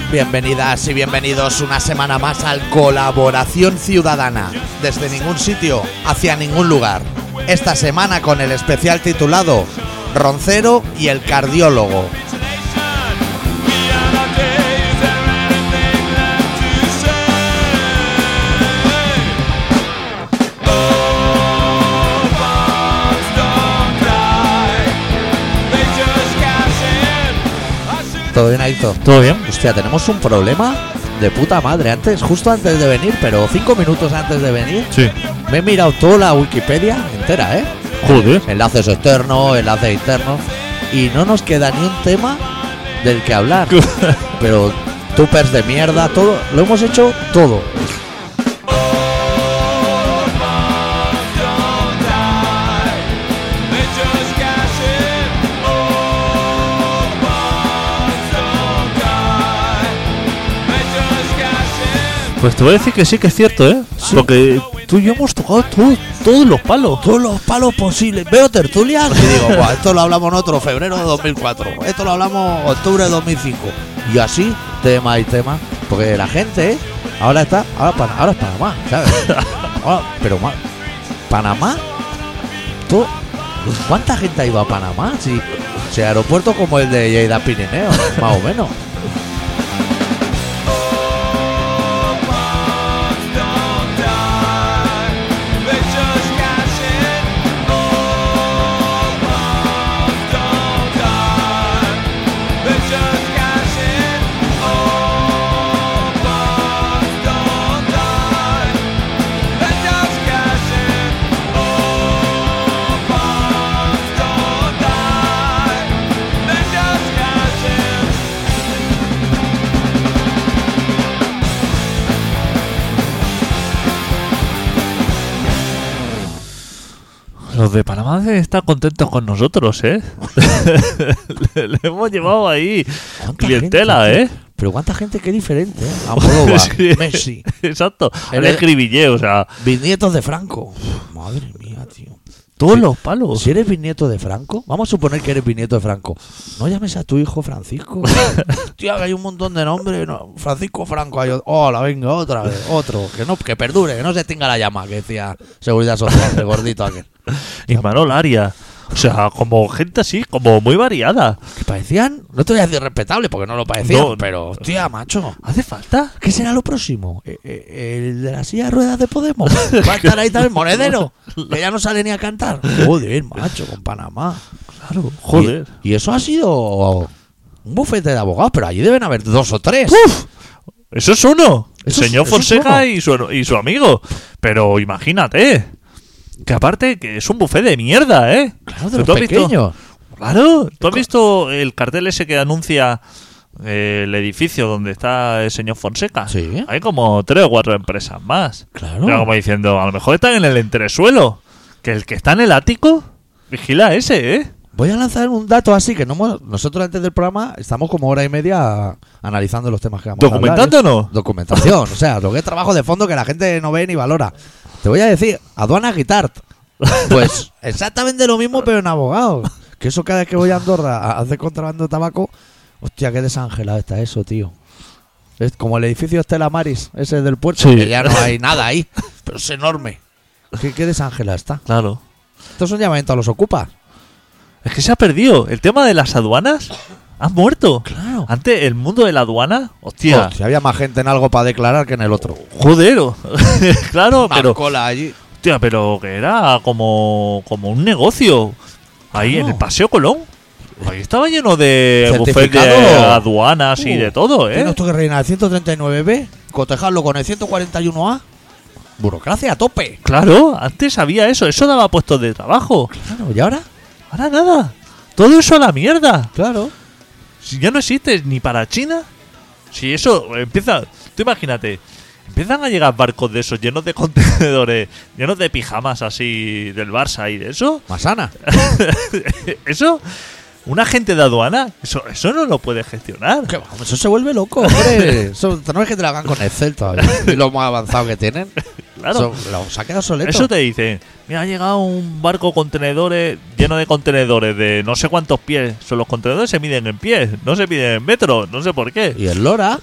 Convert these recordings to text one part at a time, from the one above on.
Bienvenidas y bienvenidos una semana más al Colaboración Ciudadana, desde ningún sitio hacia ningún lugar. Esta semana con el especial titulado Roncero y el cardiólogo. ¿Todo bien, Adicto? ¿Todo bien? Hostia, tenemos un problema de puta madre. Justo antes de venir, pero 5 minutos antes de venir, Sí. me he mirado toda la Wikipedia entera, Joder. Enlaces externos, enlaces internos, y no nos queda ni un tema del que hablar. Pero tupers de mierda, todo, lo hemos hecho todo. Pues te voy a decir que sí que es cierto, ¿eh? Sí. Porque tú y yo hemos tocado todos los palos. Todos los palos posibles. Veo tertulias y digo, "Buah, esto lo hablamos nosotros febrero de 2004, esto lo hablamos octubre de 2005. Y así, tema y tema. Porque la gente, ahora es Panamá, ¿sabes? Pero más, Panamá, ¿cuánta gente ha ido a Panamá? Si aeropuerto como el de Lleida Pirineo, más o menos. Los de Panamá deben estar contentos con nosotros, ¿eh? le hemos llevado ahí ¿Cuánta clientela, gente, ¿eh? Pero cuánta gente, qué diferente, ¿eh? Almodóvar, Sí. Messi, Exacto. El- El escribillé, o sea, bisnietos de Franco. Madre mía, tío. todos Sí. los palos. Si eres bisnieto de Franco, vamos a suponer que eres bisnieto de Franco. No llames a tu hijo Francisco. Tío, que hay un montón de nombres. No, Francisco Franco. Hola, venga, otra vez. Otro. Que perdure, que no se extinga la llama, que decía Seguridad Social, el gordito aquel. Imanol Aria. O sea, como gente así, como muy variada. Que parecían, no te voy a decir respetable porque no lo parecían, No. pero, hostia, macho. ¿Hace falta? ¿Qué será lo próximo? ¿El de la silla de ruedas de Podemos? ¿Va a estar ahí también Monedero? Que ya no sale ni a cantar. Joder, macho, con Panamá. Claro, joder. Y eso ha sido un bufete de abogados, pero allí deben haber 2 o 3. ¡Uf! Eso es uno. El Eso es- señor eso es Fonseca uno. y su amigo. Pero imagínate. Que aparte que es un buffet de mierda, ¿eh? Claro, de ¿Tú los has visto? pequeños. Claro. ¿Tú has visto el cartel ese que anuncia el edificio donde está el señor Fonseca? Sí. Hay como 3 o 4 empresas más. Claro. Pero como diciendo, a lo mejor están en el entresuelo. Que el que está en el ático, vigila ese, ¿eh? Voy a lanzar un dato así que nosotros antes del programa estamos como hora y media analizando los temas que vamos a hablar. ¿Documentándonos? Documentación, o sea, lo que es trabajo de fondo que la gente no ve ni valora. Te voy a decir, aduana Guitart. Pues exactamente lo mismo, pero en abogados. Que eso cada vez que voy a Andorra a hacer contrabando de tabaco, hostia, qué desangelado está eso, tío. Es como el edificio Estela Maris, ese del puerto, Sí. que ya no hay nada ahí, pero es enorme. Qué desangelado está. Claro. Estos son llamamientos a los ocupas. Es que se ha perdido. El tema de las aduanas ha muerto. Claro. Antes, el mundo de la aduana, hostia, Si había más gente en algo para declarar que en el otro. joder. Claro, Una pero, cola allí. hostia, pero que era como un negocio. Ahí Claro. en el Paseo Colón. Ahí estaba lleno de buffet de Certificado. aduanas y de todo, ¿eh? Tiene esto que rellenar el 139B, cotejarlo con el 141A. Burocracia a tope. Claro, antes había eso. Eso daba puestos de trabajo. Claro, ¿y ahora? Ahora nada. Todo eso a la mierda. Claro. Si ya no existe ni para China. Si eso empieza... Tú imagínate. Empiezan a llegar barcos de esos llenos de contenedores, llenos de pijamas así del Barça y de eso. Masana. Eso, un agente de aduana, eso no lo puede gestionar. Que vamos, eso se vuelve loco, hombre. Eso, no es que te lo hagan con Excel todavía. Y lo más avanzado que tienen. Claro. Eso, se ha quedado obsoleto. Eso te dicen, mira, ha llegado un barco contenedores lleno de contenedores de no sé cuántos pies. Son los contenedores se miden en pies, no se miden en metros, no sé por qué. Y el Lora,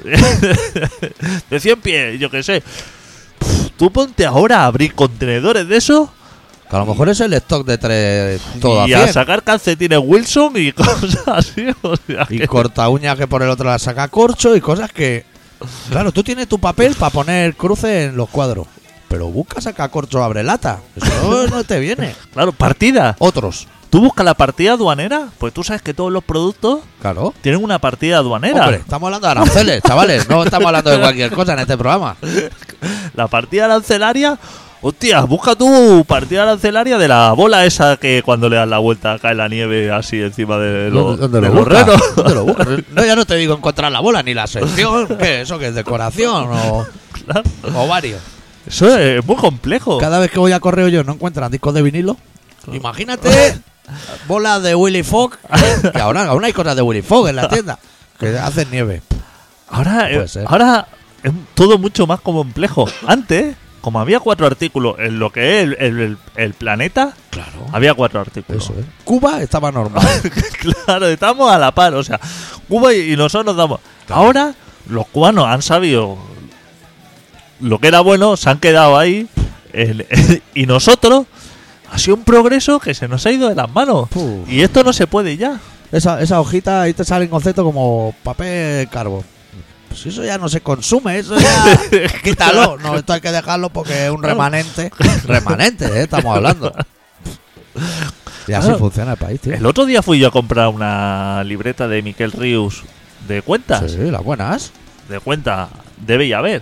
De 100 pies, yo qué sé. Tú ponte ahora a abrir contenedores de eso que a lo mejor es el stock de 3 todo y a a 100. sacar calcetines Wilson y cosas así. O sea, Y que- corta uñas que por el otro la saca corcho y cosas que... Claro, tú tienes tu papel para poner cruces en los cuadros. Pero busca saca corcho abre lata. Eso no te viene. claro, partida. Otros, Tú buscas la partida aduanera, pues tú sabes que todos los productos claro. tienen una partida aduanera. Hombre, estamos hablando de aranceles, chavales. No estamos hablando de cualquier cosa en este programa. La partida arancelaria, hostia, busca tu partida arancelaria de la bola esa que cuando le das la vuelta cae la nieve así encima de los, ¿Dónde de lo los buscas? renos. ¿Dónde lo buscas? No, ya no te digo encontrar la bola ni la sección. ¿Qué? ¿Eso que es decoración Claro. o varios? Eso es muy complejo. Cada vez que voy a correo yo no encuentran discos de vinilo. Imagínate bolas de Willy Fogg. Que ahora aún hay cosas de Willy Fogg en la tienda que hacen nieve. Ahora, Puede ser. ahora es todo mucho más complejo. Antes, como había 4 artículos en lo que es el planeta, Claro. había 4 artículos. Eso es. Cuba estaba normal. Claro, estamos a la par. O sea, Cuba y nosotros nos damos. Ahora, los cubanos han sabido lo que era bueno, se han quedado ahí. Y nosotros, ha sido un progreso que se nos ha ido de las manos. Puf. Y esto no se puede ya. Esa hojita ahí te sale en concepto como papel carbón. Pues eso ya no se consume, eso ya quítalo. No, esto hay que dejarlo porque es un remanente. Remanente, estamos hablando. Y así Claro. funciona el país, tío. El otro día fui yo a comprar una libreta de Miquel Ríos de cuentas. Sí, las buenas. De cuenta de Bellaver.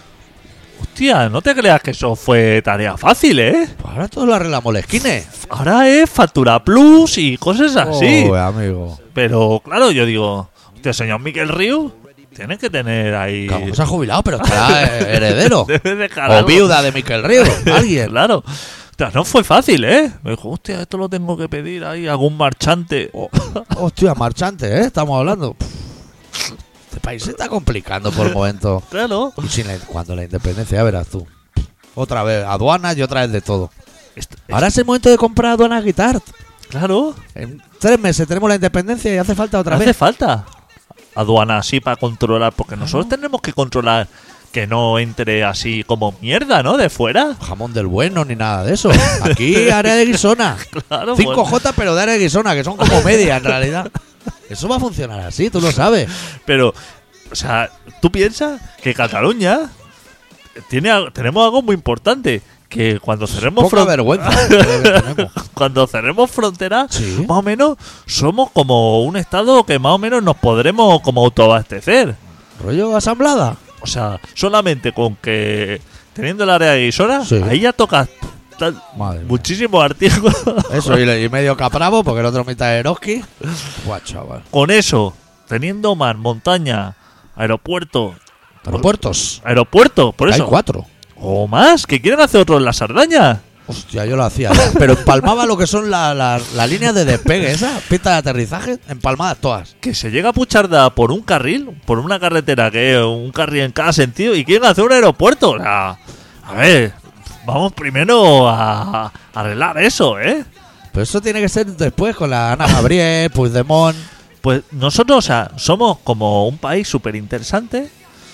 Hostia, no te creas que eso fue tarea fácil, ¿eh? Pues ahora todo lo arregla Moleskine. Ahora es Factura Plus y cosas así. Oh, amigo. Pero claro, yo digo, hostia, señor Miquel Ríos, tienes que tener ahí. Claro, se ha jubilado, pero estará heredero. Debe dejar O algo. viuda de Miquel Ríos. Alguien. Claro. Hostia, no fue fácil, ¿eh? Me dijo, hostia, esto lo tengo que pedir ahí a algún marchante. Oh, hostia, marchante, estamos hablando. Este país se está complicando por el momento. Claro. Y cuando la independencia, ya verás tú. Otra vez aduanas y otra vez de todo. Ahora es el momento de comprar aduanas Guitart. Claro. En 3 meses tenemos la independencia y hace falta otra Hace vez. falta aduana así para controlar, porque nosotros tenemos que controlar que no entre así como mierda, ¿no? De fuera. Jamón del bueno ni nada de eso. Aquí área de Guisona. Claro. 5J pero de área de Guisona, que son como media en realidad. Eso va a funcionar así, tú lo sabes. Pero, o sea, tú piensas que Cataluña tenemos algo muy importante. Que cuando cerremos Poca vergüenza que tenemos. cuando cerremos fronteras, Sí. más o menos somos como un estado que más o menos nos podremos como autoabastecer. ¿Rollo asamblada? O sea, solamente con que teniendo el área de Guisona, Sí. ahí ya tocas Madre mía. muchísimos artículos. Eso, y medio capravo, porque el otro mitad de Eroski. Buah, chaval. Con eso, teniendo mar, montaña, aeropuerto, Aeropuertos. por Hay eso. 4. O más, que quieren hacer otro en la Sardaña. Hostia, yo lo hacía ya. Pero empalmaba lo que son las líneas de despegue, esa pista de aterrizaje, empalmadas todas. Que se llega a Pucharda por un carril, por una carretera que es un carril en cada sentido y quieren hacer un aeropuerto. O sea, a ver, vamos primero a arreglar eso, ¿eh? Pero eso tiene que ser después con la Ana Gabriel, Puigdemont. Pues nosotros, o sea, somos como un país súper interesante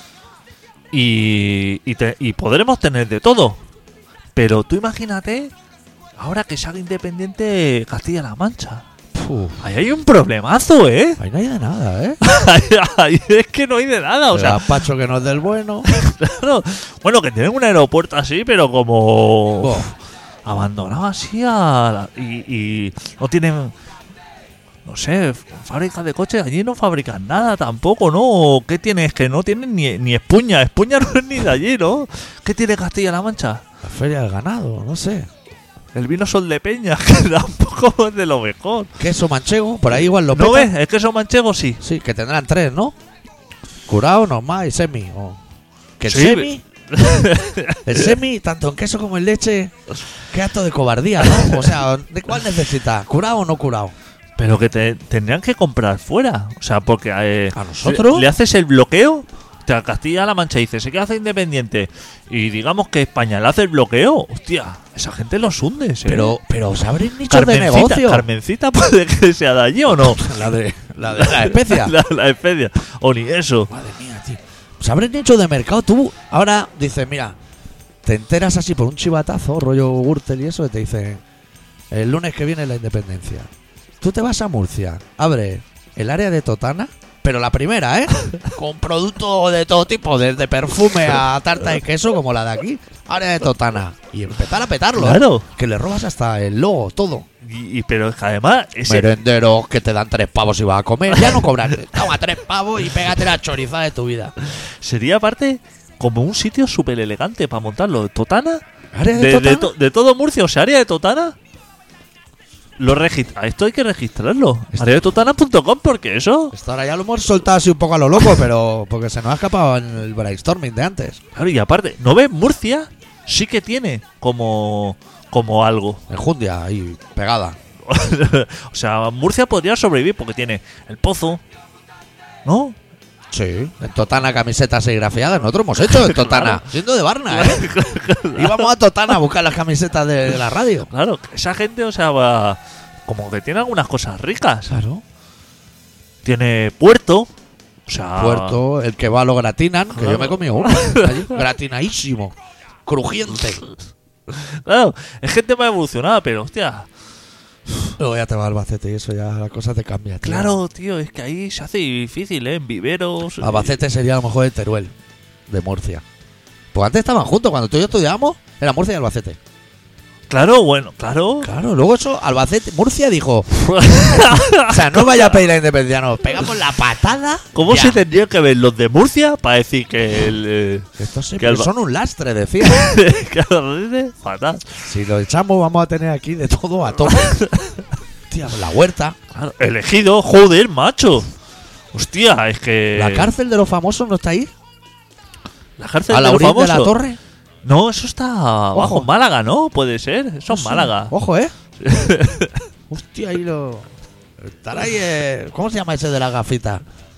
y podremos tener de todo. Pero tú imagínate, ahora que se haga independiente Castilla-La Mancha. Uf, Ahí hay un problemazo, ¿eh? ahí no hay de nada, ¿eh? Ahí es que no hay de nada, o El sea, gazpacho que no es del bueno. claro. Bueno, que tienen un aeropuerto así, pero como Buah. abandonado así y no tienen, no sé, fábricas de coches. Allí no fabrican nada tampoco, ¿no? ¿Qué tienes? Que no tienen ni Espuña. Espuña no es ni de allí, ¿no? ¿Qué tiene Castilla-La Mancha? La feria del ganado, no sé. El vino Sol de Peña, que tampoco es de lo mejor. Queso manchego, por ahí igual lo ¿No petan. ves? Es que son manchegos, sí. Sí, que tendrán 3, ¿no? Curado, normal y semi. Que el Sí. semi. El semi, tanto en queso como en leche, qué acto de cobardía, ¿no? O sea, ¿de cuál necesitas? ¿Curado o no curado? Pero que tendrían que comprar fuera. O sea, porque ¿A nosotros? le haces el bloqueo Hostia, Castilla-La Mancha dice, se quiere hacer independiente. Y digamos que España le hace el bloqueo. Hostia, esa gente los hunde. ¿eh? Pero se abren nichos de negocio. Carmencita puede que sea de allí o no. La de la especia. La especia. O ni eso. Madre mía, tío. Se abren nichos de mercado. Tú ahora dices, mira, te enteras así por un chivatazo, rollo Gürtel y eso, y te dicen, el lunes que viene la independencia. Tú te vas a Murcia, abre el área de Totana, pero la primera, ¿eh? Con productos de todo tipo, desde perfume a tarta de queso como la de aquí. Área de Totana. Y empezar a petarlo. Claro. Que le robas hasta el logo, todo. Pero es que además... Merenderos que te dan 3 pavos y vas a comer. Ya no cobran. Toma 3 pavos y pégate la chorizada de tu vida. Sería aparte como un sitio súper elegante para montarlo. ¿Totana? ¿Área de Totana? De todo Murcia, o sea, área de Totana. Esto hay que registrarlo. Areadetotana.com, porque eso. Esto ahora ya lo hemos soltado así un poco a lo loco, pero porque se nos ha escapado en el brainstorming de antes. Claro, y aparte, ¿no ves? Murcia sí que tiene como algo. Enjundia ahí pegada. O sea, Murcia podría sobrevivir porque tiene el pozo, ¿no? Sí, en Totana camisetas serigrafiadas. Nosotros hemos hecho en Totana, Claro. Siendo de Barna, ¿eh? Íbamos a Totana a buscar las camisetas de la radio. Claro, esa gente, o sea, va como que tiene algunas cosas ricas. Claro. Tiene puerto, o sea, Puerto, el que va lo gratinan, que Claro. yo me he comido uno. Allí, gratinadísimo, crujiente. claro, es gente más evolucionada, pero hostia, Luego ya te va a Albacete y eso ya la cosa te cambia, tío. claro, tío, es que ahí se hace difícil, ¿eh? En viveros. Albacete sería a lo mejor el Teruel de Murcia. Pues antes estaban juntos, cuando tú y yo estudiábamos, era Murcia y Albacete. Claro, bueno, claro. Claro, luego eso, Albacete, Murcia dijo, o sea, no vaya a pedir la independencia, no, pegamos la patada. ¿Cómo ya. se tendría que ver los de Murcia para decir que el Estos que Alba- son un lastre, decía. que Albacete, fatal? Si lo echamos, vamos a tener aquí de todo a tope. Tía, la huerta, Claro, elegido, joder, macho. Hostia, es que la cárcel de los famosos no está ahí. la cárcel A la de los orilla de la famosos. torre. No, eso está abajo, Ojo. en Málaga, ¿no? Puede ser. Eso es Sí. Málaga. Ojo, Hostia, ahí lo. Estará ahí. ¿Cómo se llama ese de la gafita?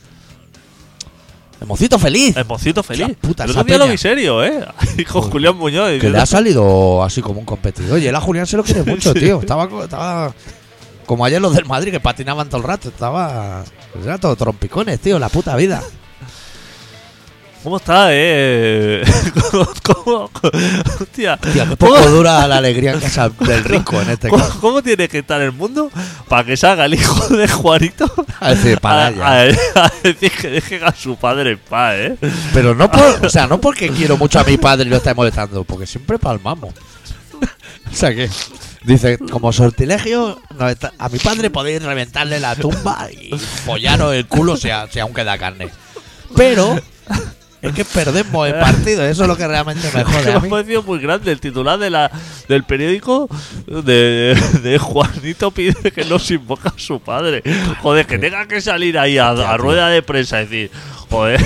El mocito feliz. El mocito feliz. Hostia puta, el esa otro día lo peña. vi serio, ¿eh? Ahí con Joder. Julián Muñoz. Que diciendo- le ha salido así como un competidor. Y él a Julián se lo quiere mucho, Sí. tío. Estaba como ayer los del Madrid que patinaban todo el rato. Pues era todo trompicones, tío, la puta vida. ¿Cómo está, ¿Cómo? Hostia. Tío, qué poco dura la alegría en casa del rico en este caso. ¿Cómo tiene que estar el mundo para que salga el hijo de Juanito A decir, para allá. a decir que dejen a su padre en paz, ¿eh? Pero no no porque quiero mucho a mi padre y lo esté molestando, porque siempre palmamos. O sea que dice, como sortilegio, a mi padre podéis reventarle la tumba y follaros el culo si aún queda carne. Pero es que perdemos el partido, eso es lo que realmente me jode Me a ha mí. parecido muy grande el titular del periódico de Juanito pide que no se invoca a su padre. Joder, que tenga que salir ahí a rueda de prensa y decir, joder.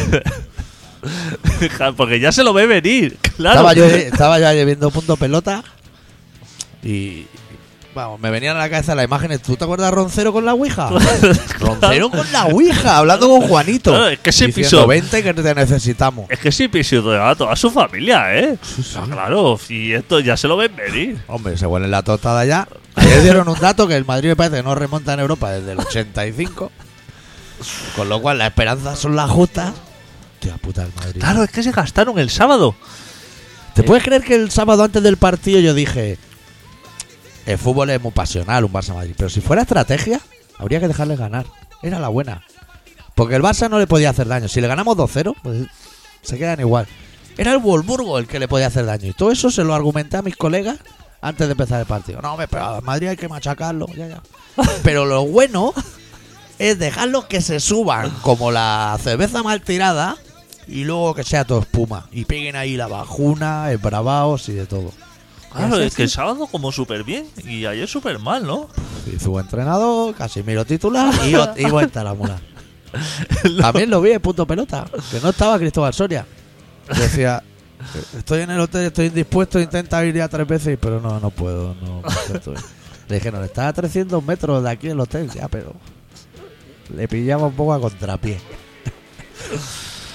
Porque ya se lo ve venir, claro. Estaba yo ayer viendo Punto Pelota y vamos, me venían a la cabeza las imágenes. ¿Tú te acuerdas de Roncero con la Ouija? Roncero con la Ouija, hablando con Juanito. Claro, es que ese diciendo, piso- vente que te necesitamos. Es que sí pisó a toda su familia, ¿eh? Sí, sí. Claro, y esto ya se lo ven venir. Hombre, se huele la tostada ya. Ayer dieron un dato que el Madrid me parece que no remonta en Europa desde el 85. Con lo cual las esperanzas son las justas. Tía puta el Madrid. Claro, es que se gastaron el sábado. ¿Te puedes creer que el sábado antes del partido yo dije, el fútbol es muy pasional, un Barça-Madrid, pero si fuera estrategia, habría que dejarle ganar? Era la buena. Porque el Barça no le podía hacer daño. Si le ganamos 2-0, pues se quedan igual. Era el Wolfsburgo el que le podía hacer daño. Y todo eso se lo argumenté a mis colegas antes de empezar el partido. No, pero a Madrid hay que machacarlo. Ya. Pero lo bueno es dejarlos que se suban como la cerveza mal tirada y luego que sea todo espuma. Y peguen ahí la bajuna, el bravaos y de todo. Claro, Sí, es que el sí. sábado como súper bien y ayer súper mal, ¿no? Y su entrenador, Casimiro titular y vuelta a la mula. También lo vi en Punto Pelota, que no estaba Cristóbal Soria. Decía, estoy en el hotel, estoy indispuesto, intenta ir ya 3 veces, pero no puedo. No estoy. Le dije, no, está a 300 metros de aquí el hotel, ya, pero le pillaba un poco a contrapié.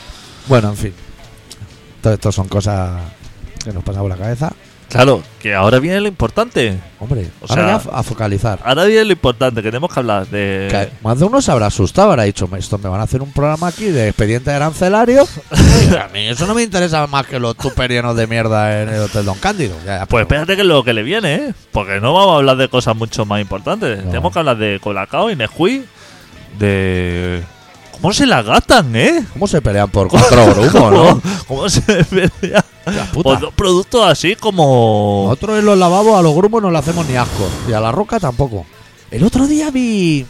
Bueno, en fin. Todo esto son cosas que nos pasan por la cabeza. Claro, que ahora viene lo importante. Hombre, O ahora sea, ya a focalizar. Ahora viene lo importante, que tenemos que hablar de... Que más de uno se habrá asustado, habrá dicho, esto me van a hacer un programa aquí de expediente arancelario. A mí eso no me interesa más que los tupper llenos de mierda en el Hotel Don Cándido. Ya, Pues espérate que es lo que le viene, ¿eh? Porque no vamos a hablar de cosas mucho más importantes. No. Tenemos que hablar de Colacao y Nesquik, de... ¿Cómo se la gastan, eh? ¿Cómo se pelean por 4 grumos, no? ¿Cómo se pelea? La puta. Por dos productos así como... Nosotros en los lavabos a los grumos no le hacemos ni asco. Y a la roca tampoco. El otro día vi...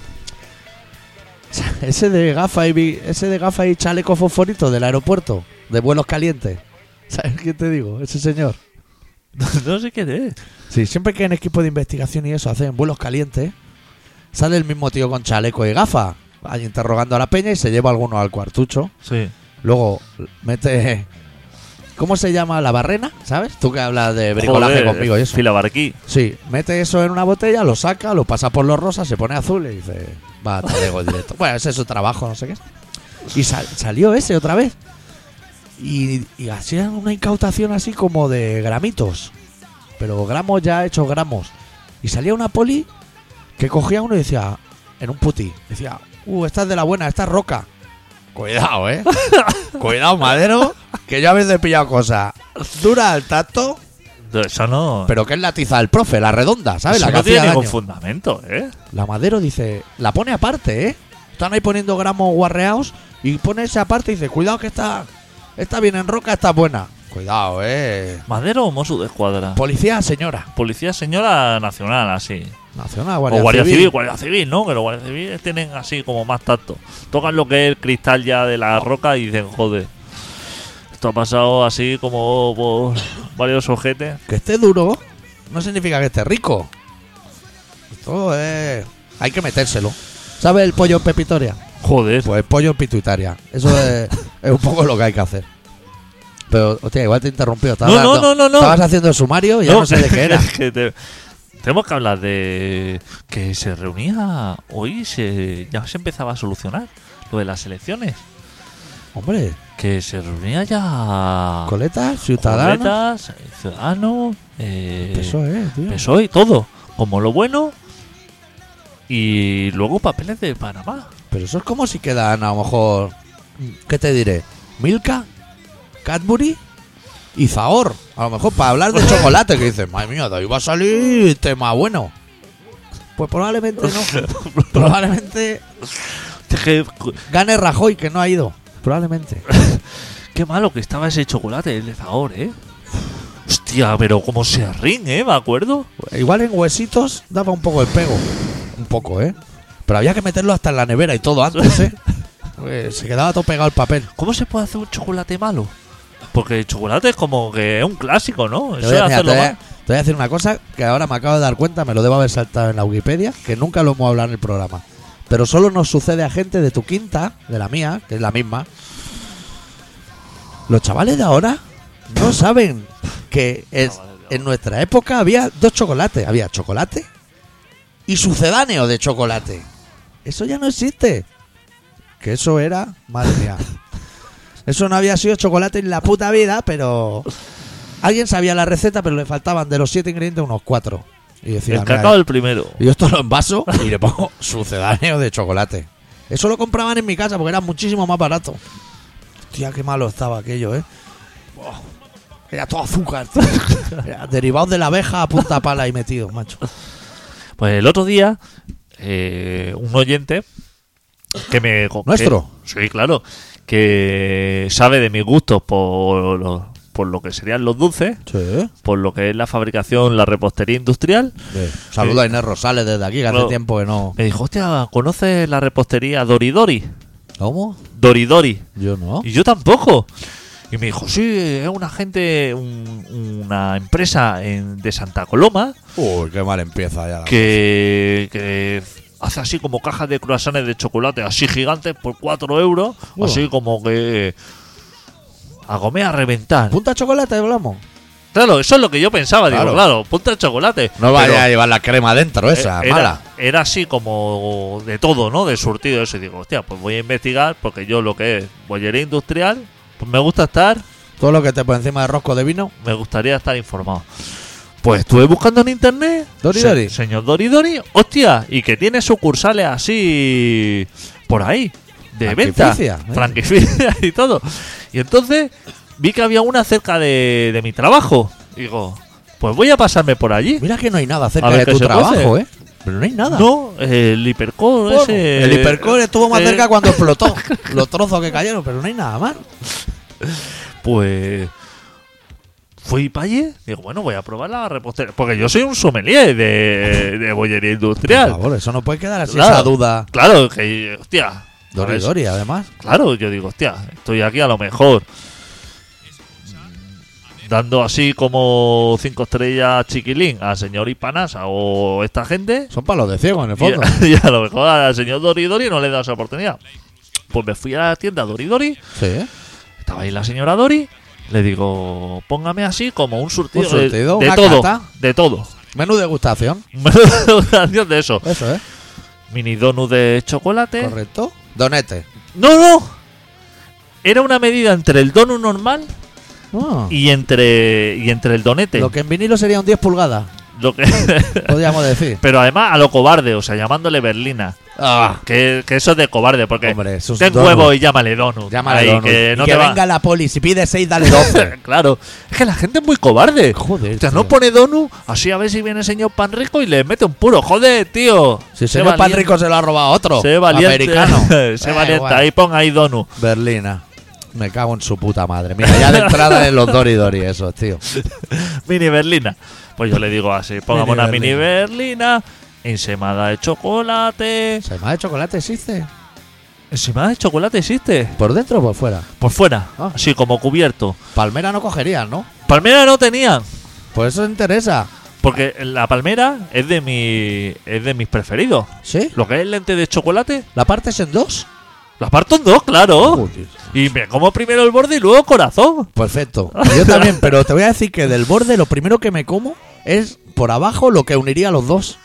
Ese de gafa y chaleco fosforito del aeropuerto. De vuelos calientes. ¿Sabes qué te digo? Ese señor. No sé qué es. Sí, siempre que en equipo de investigación y eso hacen vuelos calientes, sale el mismo tío con chaleco y gafa, ahí interrogando a la peña y se lleva alguno al cuartucho. Sí. Luego mete... ¿Cómo se llama? La barrena, ¿sabes? Tú que hablas de bricolaje Joder, conmigo y eso. Filabarquí. Sí, mete eso en una botella, lo saca, lo pasa por los rosas, se pone azul y dice, va a talego directo. Bueno, ese es su trabajo, no sé qué. Y salió ese otra vez. Y hacían una incautación así como de gramitos. Pero gramos ya hechos gramos. Y salía una poli que cogía uno y decía, en un puti, decía, esta es de la buena, esta es roca. Cuidado, Cuidado, Madero, que yo a veces he pillado cosas duras al tacto, Eso no... pero que es la tiza del profe, la redonda, ¿sabes? Eso La que no tiene hacía ningún daño. fundamento, ¿eh? La Madero dice, la pone aparte, Están ahí poniendo gramos guarreados y pone esa aparte y dice, cuidado que esta viene en roca, esta es buena. Cuidado, ¿Madero o Mossos de Escuadra? Policía, señora. Policía señora nacional, así. Nacional, O Guardia Civil, ¿no? Que los Guardia Civiles tienen así como más tacto. Tocan lo que es el cristal ya de la roca y dicen, joder, esto ha pasado así como por varios ojetes. Que esté duro no significa que esté rico. Esto es... Hay que metérselo. ¿Sabes el pollo en pepitoria? Joder. Pues pollo en pituitaria. Eso es un poco lo que hay que hacer. Pero, hostia, igual te he interrumpido. No. Estabas haciendo el sumario y ya no sé de qué era. Es que tenemos que hablar de que se reunía hoy, ya se empezaba a solucionar lo de las elecciones. Hombre, Que se reunía ya coletas, ciudadanos. Coletas, Ciudadanos, PSOE, tío. PSOE y todo, como lo bueno. Y luego papeles de Panamá. Pero eso es como si quedan, a lo mejor, ¿qué te diré? Milka, Cadbury y Zahor. A lo mejor para hablar de chocolate, que dices, madre mía, de ahí va a salir tema bueno. Pues probablemente no. Probablemente gane Rajoy, que no ha ido. Probablemente. Qué malo que estaba ese chocolate, el de Zahor, ¿eh? Hostia, pero como se ringue, me acuerdo. Igual en huesitos daba un poco el pego. Un poco, Pero había que meterlo hasta en la nevera y todo antes, Pues se quedaba todo pegado el papel. ¿Cómo se puede hacer un chocolate malo? Porque el chocolate es como que es un clásico, ¿no? Te Eso voy, de a, mira, hacerlo mal. te voy a decir una cosa que ahora me acabo de dar cuenta, me lo debo haber saltado en la Wikipedia, que nunca lo hemos hablado en el programa. Pero solo nos sucede a gente de tu quinta, de la mía, que es la misma. Los chavales de ahora no saben que en nuestra época había dos chocolates. Había chocolate y sucedáneo de chocolate. Eso ya no existe. Que eso era, madre mía. Eso no había sido chocolate en la puta vida, pero alguien sabía la receta, pero le faltaban de los 7 ingredientes unos 4. Y decía, El mira, cacao el primero. yo esto lo envaso y le pongo sucedáneo de chocolate. Eso lo compraban en mi casa porque era muchísimo más barato. Hostia, qué malo estaba aquello, Era todo azúcar, tío. Era derivados de la abeja a punta pala ahí metido, macho. Pues el otro día, un oyente que me... ¿Nuestro? Sí, claro. Que sabe de mis gustos por lo que serían los dulces, Sí. por lo que es la fabricación, la repostería industrial. Saludo a Inés Rosales desde aquí, que hace Claro. tiempo que no... Me dijo, hostia, ¿conoces la repostería Doridori? ¿Cómo? Doridori. Yo no. Y yo tampoco. Y me dijo, sí, es una gente, una empresa de Santa Coloma Uy, qué mal empieza ya. que hace así como cajas de croissants de chocolate así gigantes por 4 euros. Uah. Así como que a comer a reventar. ¿Punta de chocolate hablamos? Claro, eso es lo que yo pensaba. Claro. Digo, claro, punta de chocolate. No vaya Pero a llevar la crema dentro esa, mala. era así como de todo, ¿no? De surtido eso. Y digo, hostia, pues voy a investigar porque yo lo que es bollería industrial Pues me gusta estar, Todo lo que te pone encima de rosco de vino. me gustaría estar informado. Pues estuve buscando en internet. Doridori. Señor Doridori, hostia, y que tiene sucursales así por ahí, de venta. Franquicia, Franquicia y todo. Y entonces vi que había una cerca de mi trabajo. Digo, pues voy a pasarme por allí. Mira que no hay nada A cerca ver de qué tu se trabajo, puede. Pero no hay nada. No, el hipercore Bueno, ese. el hipercore estuvo más eh, cerca cuando explotó. Los trozos que cayeron, pero no hay nada más. Pues fui para allí. Digo, bueno, voy a probar la repostería. Porque yo soy un sommelier de bollería Por industrial. favor, eso no puede quedar así, Claro. esa duda. Claro, que, hostia. Doridori, además. Claro, yo digo, hostia, estoy aquí a lo mejor dando así como 5 estrellas chiquilín al señor Ipanasa o esta gente. Son palos de ciego, en el Y, fondo. y a lo mejor al señor Doridori no le he dado esa oportunidad. Pues me fui a la tienda Doridori. Sí, ¿eh? Estaba ahí la señora Dori. Le digo, póngame así como un surtido, Un surtido, de una todo. cata. De todo. Menú degustación. Una canción de eso. Eso, ¿eh? Mini donut de chocolate. Correcto. Donete. No. Era una medida entre el donut normal Ah, y entre el donete. lo que en vinilo sería un 10 pulgadas, Lo que podríamos decir. Pero además a lo cobarde, o sea, llamándole berlina. Ah, Que eso es de cobarde, porque hombre, eso es ten donut. huevo y llámale donut. Llámale Ahí, donut. que Y no que te va- venga la poli. Si pide 6, dale 12. Claro, es que la gente es muy cobarde. Joder, O sea, tío. no pone donut, así a ver si viene el señor pan rico y le mete un puro. Joder, tío. Si el Sé señor pan valiente. rico se lo ha robado a otro. Sé valiente. Americano. Sé valiente. Bueno. Ahí pon ahí donut. Berlina. Me cago en su puta madre. Mira, ya de entrada en los Doridori esos, tío. Mini berlina. Pues yo le digo así, pongamos Mini una mini berlina, ensemada de chocolate. ¿Semana de chocolate existe? ¿Ensemada de chocolate existe? ¿Por dentro o por fuera? Por fuera, Ah. así como cubierto. Palmera no cogerían, ¿no? Palmera no tenían, Por eso interesa. porque la palmera es de mis preferidos. ¿Sí? Lo que es el lente de chocolate, ¿La partes en dos? la parto en dos, claro. Joder. Y me como primero el borde y luego corazón. Perfecto. Yo también, pero te voy a decir que del borde lo primero que me como es por abajo lo que uniría a los dos.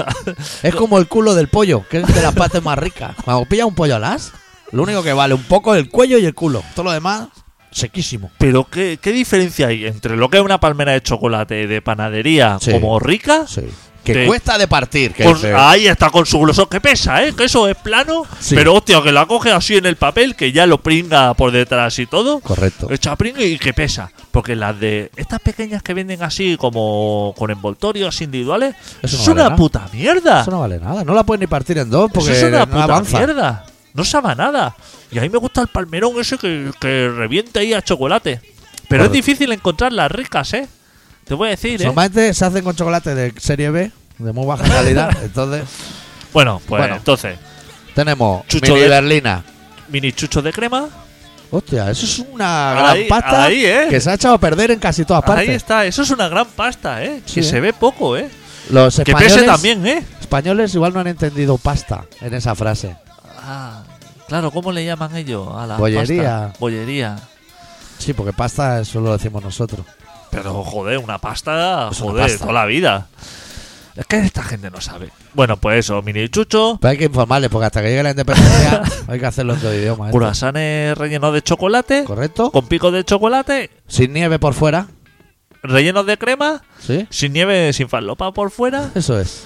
Es como el culo del pollo, que es de las partes más ricas. Cuando pilla un pollo alas, lo único que vale un poco es el cuello y el culo. Todo lo demás, sequísimo. Pero ¿qué diferencia hay entre lo que es una palmera de chocolate de panadería Sí. como rica? Sí. Que Te- cuesta de partir. Que Con- se- ahí está con su grosor, que pesa, ¿eh? Que eso es plano, Sí. pero hostia, que la coge así en el papel, que ya lo pringa por detrás y todo. Correcto. Echa pringa y que pesa. Porque las de estas pequeñas que venden así como con envoltorios individuales, Eso no es vale una nada. puta mierda. Eso no vale nada. No la puedes ni partir en dos porque Eso es una no puta avanza. mierda. No sabe a nada. Y a mí me gusta el palmerón ese que revienta ahí a chocolate. Pero es Correcto. difícil encontrar las ricas, ¿eh? Te voy a decir, ¿eh? Normalmente se hacen con chocolate de serie B, de muy baja calidad. Entonces, Bueno, pues Bueno. entonces, tenemos Chucho mini de- berlina. mini chucho de crema. Hostia, eso es una gran Ahí, pasta ahí, que se ha echado a perder en casi todas partes. Ahí está, eso es una gran pasta, ¿eh? Sí, que ¿eh? se ve poco, ¿eh? Los Que españoles, pese también, ¿eh? españoles igual no han entendido pasta en esa frase. Ah, claro, ¿cómo le llaman ellos a la Bollería. pasta? Bollería. Sí, porque pasta eso lo decimos nosotros. Pero, joder, una pasta, Es una joder, pasta. toda la vida. Es que esta gente no sabe. Bueno, pues eso, mini chucho, Pero hay que informarles porque hasta que llegue la independencia hay que hacerlo en todo idioma. ¿eh? curasanes rellenos de chocolate, ¿Correcto? con pico de chocolate, Sin nieve por fuera. rellenos de crema, ¿Sí? sin nieve, sin farlopa por fuera. Eso es.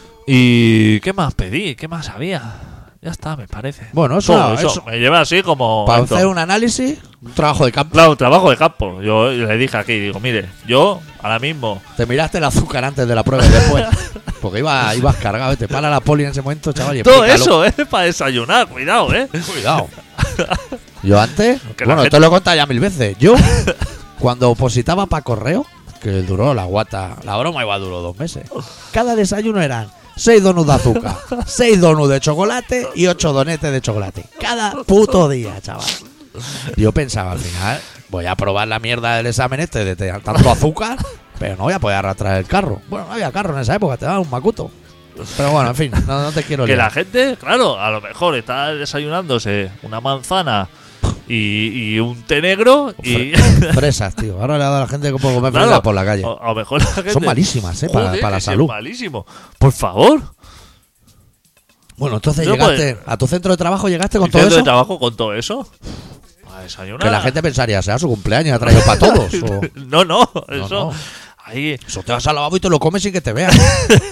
¿Y qué más pedí? ¿Qué más había? Ya está, me parece. Bueno, eso, Todo eso- eso me lleva así como... para esto. hacer un análisis, un trabajo de campo. Claro, un trabajo de campo. Yo le dije aquí, digo, mire, yo ahora mismo... Te miraste el azúcar antes de la prueba y después. Porque ibas cargado. Te para la poli en ese momento, chaval. Y Todo explícalo. eso es para desayunar, cuidado, ¿eh? Cuidado. Yo antes, Que la bueno, gente- te lo he contado ya 1000 veces. Yo, cuando opositaba para correo, que duró la guata, la broma iba duró 2 meses. Cada desayuno eran 6 donuts de azúcar, 6 donuts de chocolate y 8 donetes de chocolate. Cada puto día, chaval. Yo pensaba al final, voy a probar la mierda del examen este de tanto azúcar, pero no voy a poder arrastrar el carro. Bueno, no había carro en esa época, te daban un macuto. Pero bueno, en fin, no te quiero Que liar. la gente, claro, a lo mejor está desayunándose una manzana y un té negro y... Fresas, tío. Ahora le ha dado a la gente que puede comer Claro, fresas por la calle. A lo mejor la gente... Son malísimas, para Joder, la es salud. malísimo. Por favor. Bueno, entonces No, llegaste a tu centro de trabajo, llegaste con ¿Mi todo centro eso. de trabajo con todo eso? Para desayunar. Que la gente pensaría, será su cumpleaños y ha traído para todos. O... No, eso. no. Ahí. Eso te vas al lavabo y te lo comes sin que te vean.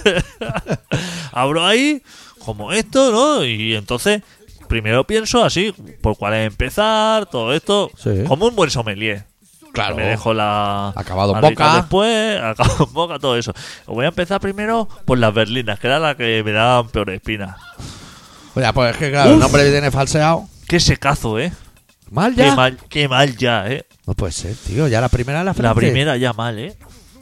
Abro ahí, como esto, ¿no? Y entonces, primero pienso así, por cuál es empezar, todo esto. Sí. Como un buen sommelier. Claro. Me dejo la. Acabado en barrica boca. Después, acabado en boca, todo eso. Voy a empezar primero por las berlinas, que era la que me daban peor espina. Oye, pues es que claro, el nombre viene falseado. Qué secazo, ¿eh? Mal ya. Qué mal ya, ¿eh? No puede ser, tío. Ya la primera en la frente. La primera ya mal, ¿eh?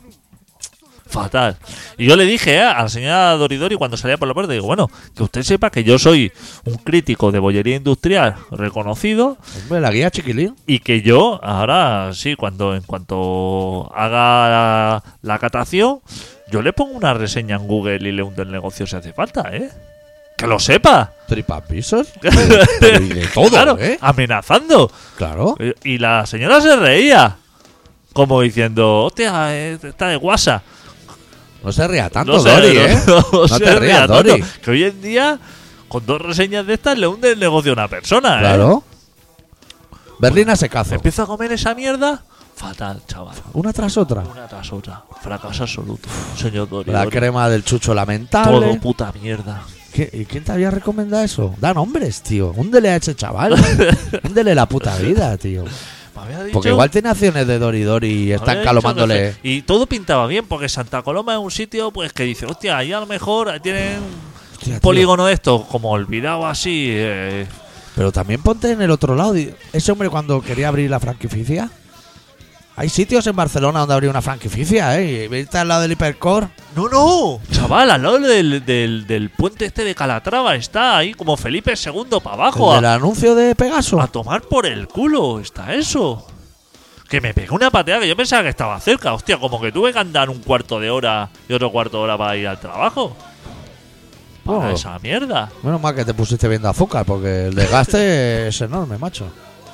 Fatal. Y yo le dije a la señora Doridori cuando salía por la puerta, digo, bueno, que usted sepa que yo soy un crítico de bollería industrial reconocido Hombre, la guía chiquilín. y que yo ahora sí, en cuanto haga la catación, yo le pongo una reseña en Google y le hundo el negocio si hace falta, ¿eh? Que lo sepa. Tripapisos. Pero y de todo, Claro, ¿eh? amenazando. Claro. Y la señora se reía. Como diciendo, hostia, está de guasa. No se ría tanto, No sé, Dori, ¿eh? no No se te ría rías, Dori. tanto. Que hoy en día, con 2 reseñas de estas, le hunde el negocio a una persona, ¿eh? Claro. Berlina se cazo. Empiezo a comer esa mierda, fatal, chaval. Una tras otra. Una tras otra. Fracaso absoluto. Señor Dori. La Dori. crema del chucho lamentable. Todo puta mierda. ¿Y quién te había recomendado eso? Da nombres, tío. Húndele a ese chaval. Húndele la puta vida, tío. Me había dicho- Porque igual tiene acciones de Dori Dori y me están había dicho calomándole. que- Y todo pintaba bien, porque Santa Coloma es un sitio pues que dice, hostia, ahí a lo mejor ahí tienen Hostia, un tío. polígono de estos, como olvidado así. Pero también ponte en el otro lado. Ese hombre cuando quería abrir la franquicia. Hay sitios en Barcelona donde abrir una franquicia, ¿eh? Y viste al lado del Hipercore. No, chaval, al lado del puente este de Calatrava está ahí como Felipe II para abajo. El del anuncio de Pegaso. A tomar por el culo está eso. Que me pegó una pateada que yo pensaba que estaba cerca. Hostia, como que tuve que andar un cuarto de hora y otro cuarto de hora para ir al trabajo. Para Oh. esa mierda. Menos mal que te pusiste viendo azúcar, porque el desgaste es enorme, macho.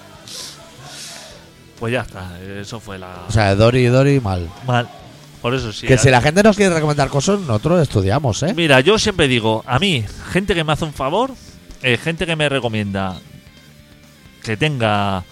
Pues ya está, eso fue la... O sea, Dori Dori mal. mal. Por eso sí. Que si la gente nos quiere recomendar cosas, nosotros estudiamos, ¿eh? Mira, yo siempre digo, a mí, gente que me hace un favor, gente que me recomienda que tenga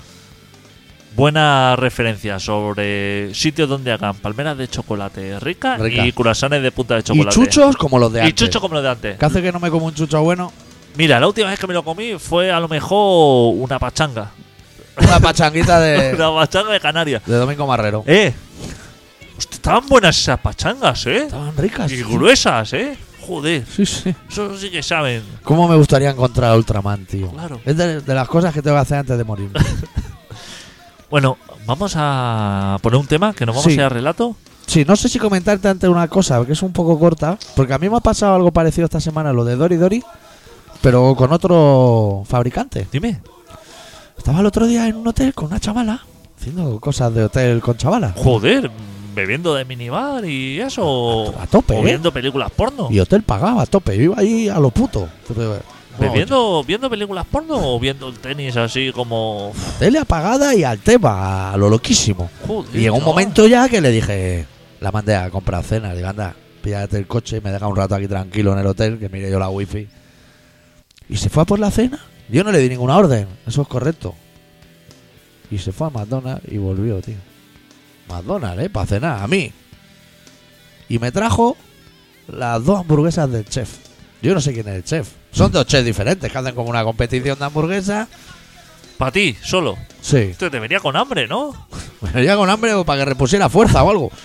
buenas referencias sobre sitios donde hagan palmeras de chocolate rica Rica. y croissants de punta de Y chocolate. chuchos como los de Y antes. chucho como lo de antes. ¿Qué hace que no me como un chucho bueno? Mira, la última vez que me lo comí fue a lo mejor una pachanga. Una pachanguita de Una pachanga de Canarias. Domingo Marrero. Hostia, estaban buenas esas pachangas, Estaban ricas. Y gruesas, Joder, Sí, sí. eso sí que saben. ¿Cómo me gustaría encontrar a Ultraman, tío? Claro. Es de las cosas que tengo que hacer antes de morir. Bueno, vamos a poner un tema que nos vamos Sí. a ir al relato. Sí, no sé si comentarte antes una cosa, que es un poco corta, porque a mí me ha pasado algo parecido esta semana, lo de Dori Dori, pero con otro fabricante. Dime. Estaba el otro día en un hotel con una chavala, haciendo cosas de hotel con chavalas. Joder, bebiendo de minibar y eso. A tope, O ¿eh? viendo películas porno. Y hotel pagaba a tope, yo iba ahí a lo puto. ¿Viendo películas porno o viendo el tenis así como. Tele apagada y al tema, a lo loquísimo. Joder, Y llegó un chaval. momento ya que le dije, la mandé a comprar cena, le digo, anda, píllate el coche y me deja un rato aquí tranquilo en el hotel, que mire yo la wifi. Y se fue a por la cena. Yo no le di ninguna orden, eso es correcto. Y se fue a McDonald's y volvió, tío. McDonald's, para cenar, a mí. Y me trajo las 2 hamburguesas del chef. Yo no sé quién es el chef. Son 2 chefs diferentes que hacen como una competición de hamburguesas. Para ti, solo. Sí. Esto te venía con hambre, ¿no? Me venía con hambre o para que repusiera fuerza o algo.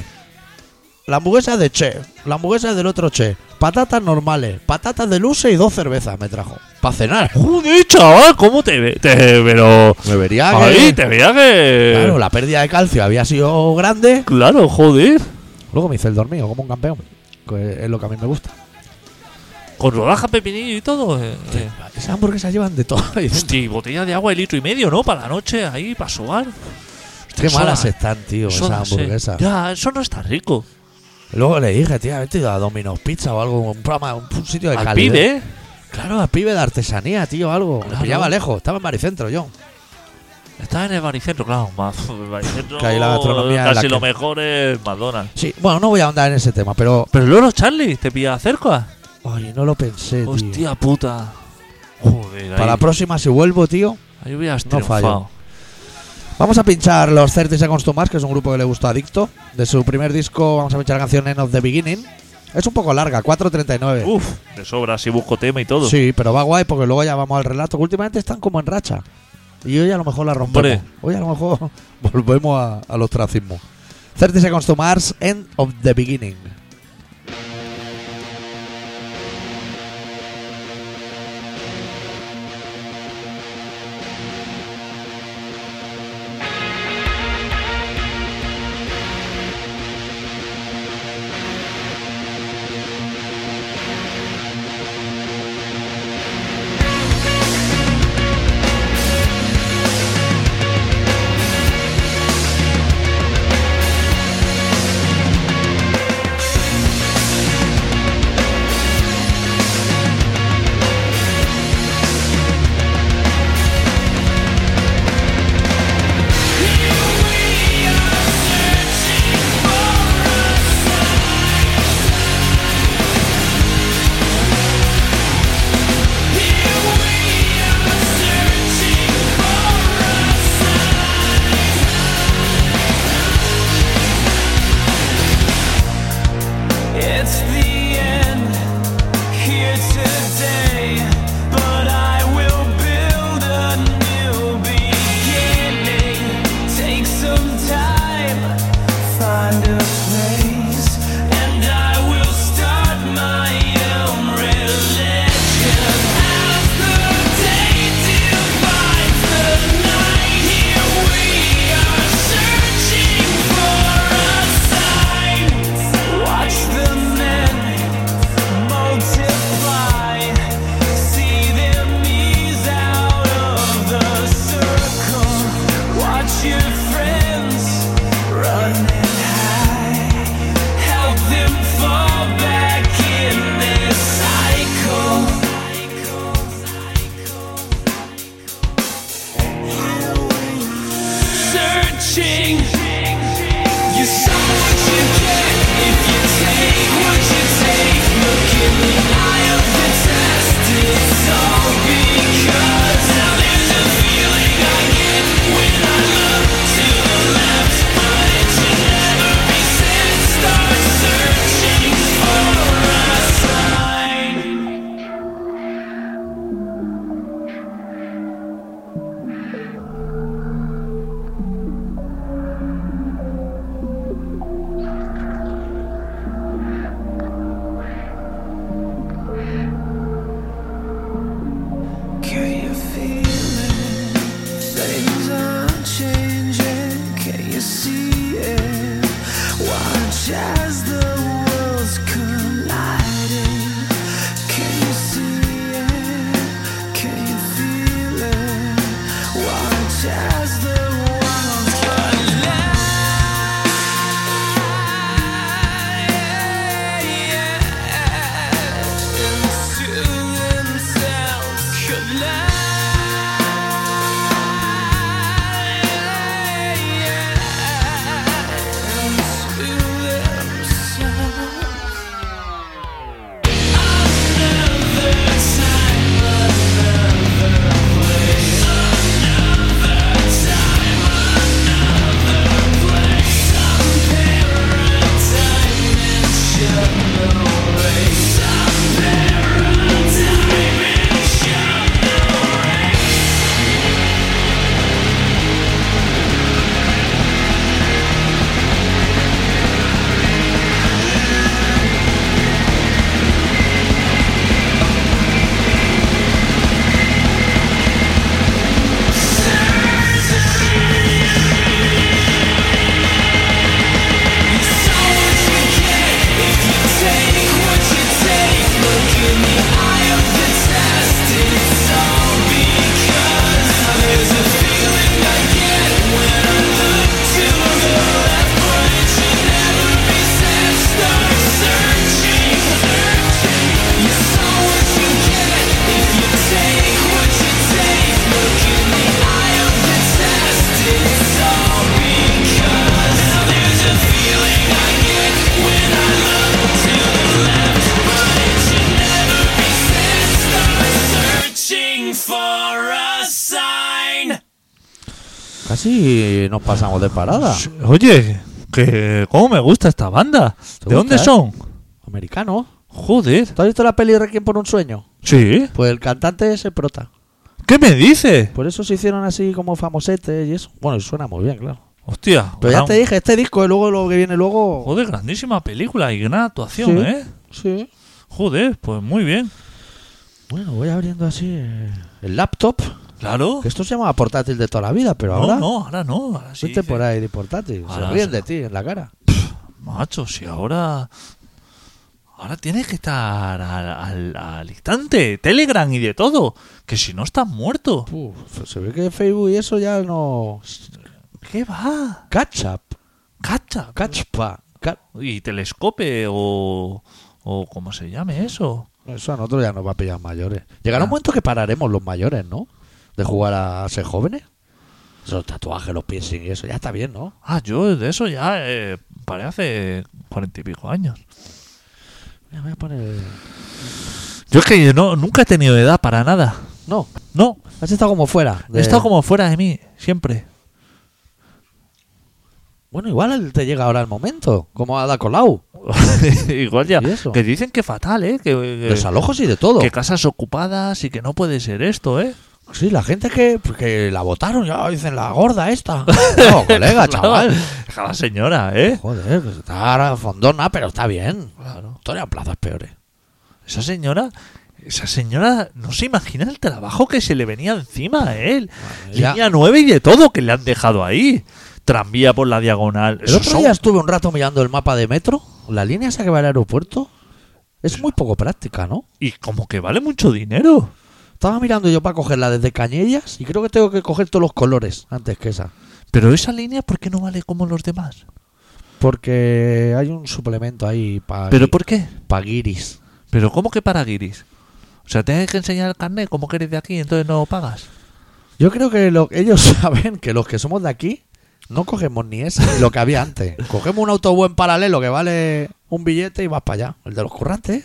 La hamburguesa de chef, la hamburguesa del otro chef, patatas normales, patatas de luce y 2 cervezas me trajo. Para cenar. Joder, chaval, ¿cómo te ve? Pero. Me vería Ahí, que... te veía que. Claro, la pérdida de calcio había sido grande. Claro, joder. Luego me hice el dormido como un campeón. Que es lo que a mí me gusta. Con rodaja, pepinillo y todo. Esas hamburguesas llevan de todo. ahí dentro. Hostia, y botella de agua de 1,5 litros, ¿no? Para la noche, ahí, para sobar. Qué Eso malas da- están, tío, eso esas da sed. hamburguesas. Ya, eso no está rico. Luego le dije, tía, vete a Domino's Pizza o algo, un programa, un sitio de Al calidad. pibe, ¿eh? Claro, al pibe de artesanía, tío, algo. Me Claro. pillaba lejos, estaba en Baricentro yo. Estaba en el baricentro, claro. El baricentro, Que ahí la gastronomía es la casi que- lo mejor es McDonald's. Sí, bueno, no voy a ahondar en ese tema, pero... Pero luego Charlie, ¿te pilla cerca? Ay, no lo pensé, tío. Hostia puta. Joder, Para la ahí, próxima, si vuelvo, tío, ahí hubieras no fallo. triunfado. Vamos a pinchar los 30 Seconds to Mars, que es un grupo que le gustó a Adicto. De su primer disco vamos a pinchar la canción End of the Beginning. Es un poco larga, 4:39. Uf, de sobra, si busco tema y todo. Sí, pero va guay porque luego ya vamos al relato, que últimamente están como en racha. Y hoy a lo mejor la rompemos. Hombre. Hoy a lo mejor volvemos al ostracismo. 30 Seconds to Mars, End of the Beginning. Casi nos pasamos de parada. Oye, ¿cómo me gusta esta banda? ¿Te ¿De dónde gusta, son? Americano. Joder. ¿Tú has visto la peli Requiem por un sueño? Sí. Pues el cantante es el prota. ¿Qué me dices? Por eso se hicieron así como famosetes y eso. Bueno, y suena muy bien, claro. Hostia. Pero ya te dije, este disco y luego lo que viene luego... Joder, grandísima película y gran actuación, Sí. ¿eh? Sí. Joder, pues muy bien. Bueno, voy abriendo así el laptop. Claro. Que esto se llama portátil de toda la vida, pero ahora... Ahora no. Ahora sí. Vete por ahí de portátil. Se Ahora ríen sí. de ti en la cara. Macho, si ahora... Ahora tienes que estar al instante. Telegram y de todo. Que si no estás muerto. Uf, se ve que Facebook y eso ya no... ¿Qué va? Catch up. Cacha. Catchpa. Y telescope o ¿cómo se llame eso? Eso a nosotros ya nos va a pillar mayores. Llegará un momento que pararemos los mayores, ¿no? De jugar a ser jóvenes. Esos tatuajes, los piercing y eso, ya está bien, ¿no? Yo de eso ya paré hace 40 y pico años. Mira, voy a poner... Yo es que nunca he tenido edad para nada. No, No, has estado como fuera. he estado como fuera de mí, siempre. Bueno, igual te llega ahora el momento, como a Ada Colau. Igual ya. ¿Y eso? Que dicen que fatal, ¿eh? Que Desalojos y de todo. que casas ocupadas y que no puede ser esto, ¿eh? Sí, la gente que la votaron, ya dicen la gorda esta. No, colega, chaval. Deja a la señora, ¿eh? Joder, que está ahora fondona, pero está bien. Claro. Todavía en plazas peores. Esa señora no se imagina el trabajo que se le venía encima a él. Ya. Línea 9 y de todo que le han dejado ahí. Tranvía por la diagonal. El otro día estuve un rato mirando el mapa de metro. La línea esa que va al aeropuerto es muy poco práctica, ¿no? Y como que vale mucho dinero. Estaba mirando yo para cogerla desde Cañellas y creo que tengo que coger todos los colores antes que esa. Pero esa línea, ¿por qué no vale como los demás? Porque hay un suplemento ahí para ¿Pero por qué? guiris. ¿Pero cómo que para guiris? O sea, tienes que enseñar el carnet como que eres de aquí, entonces no pagas. Yo creo que ellos saben que los que somos de aquí no cogemos ni ese ni lo que había antes. Cogemos un autobús en paralelo que vale un billete y vas para allá. El de los currantes.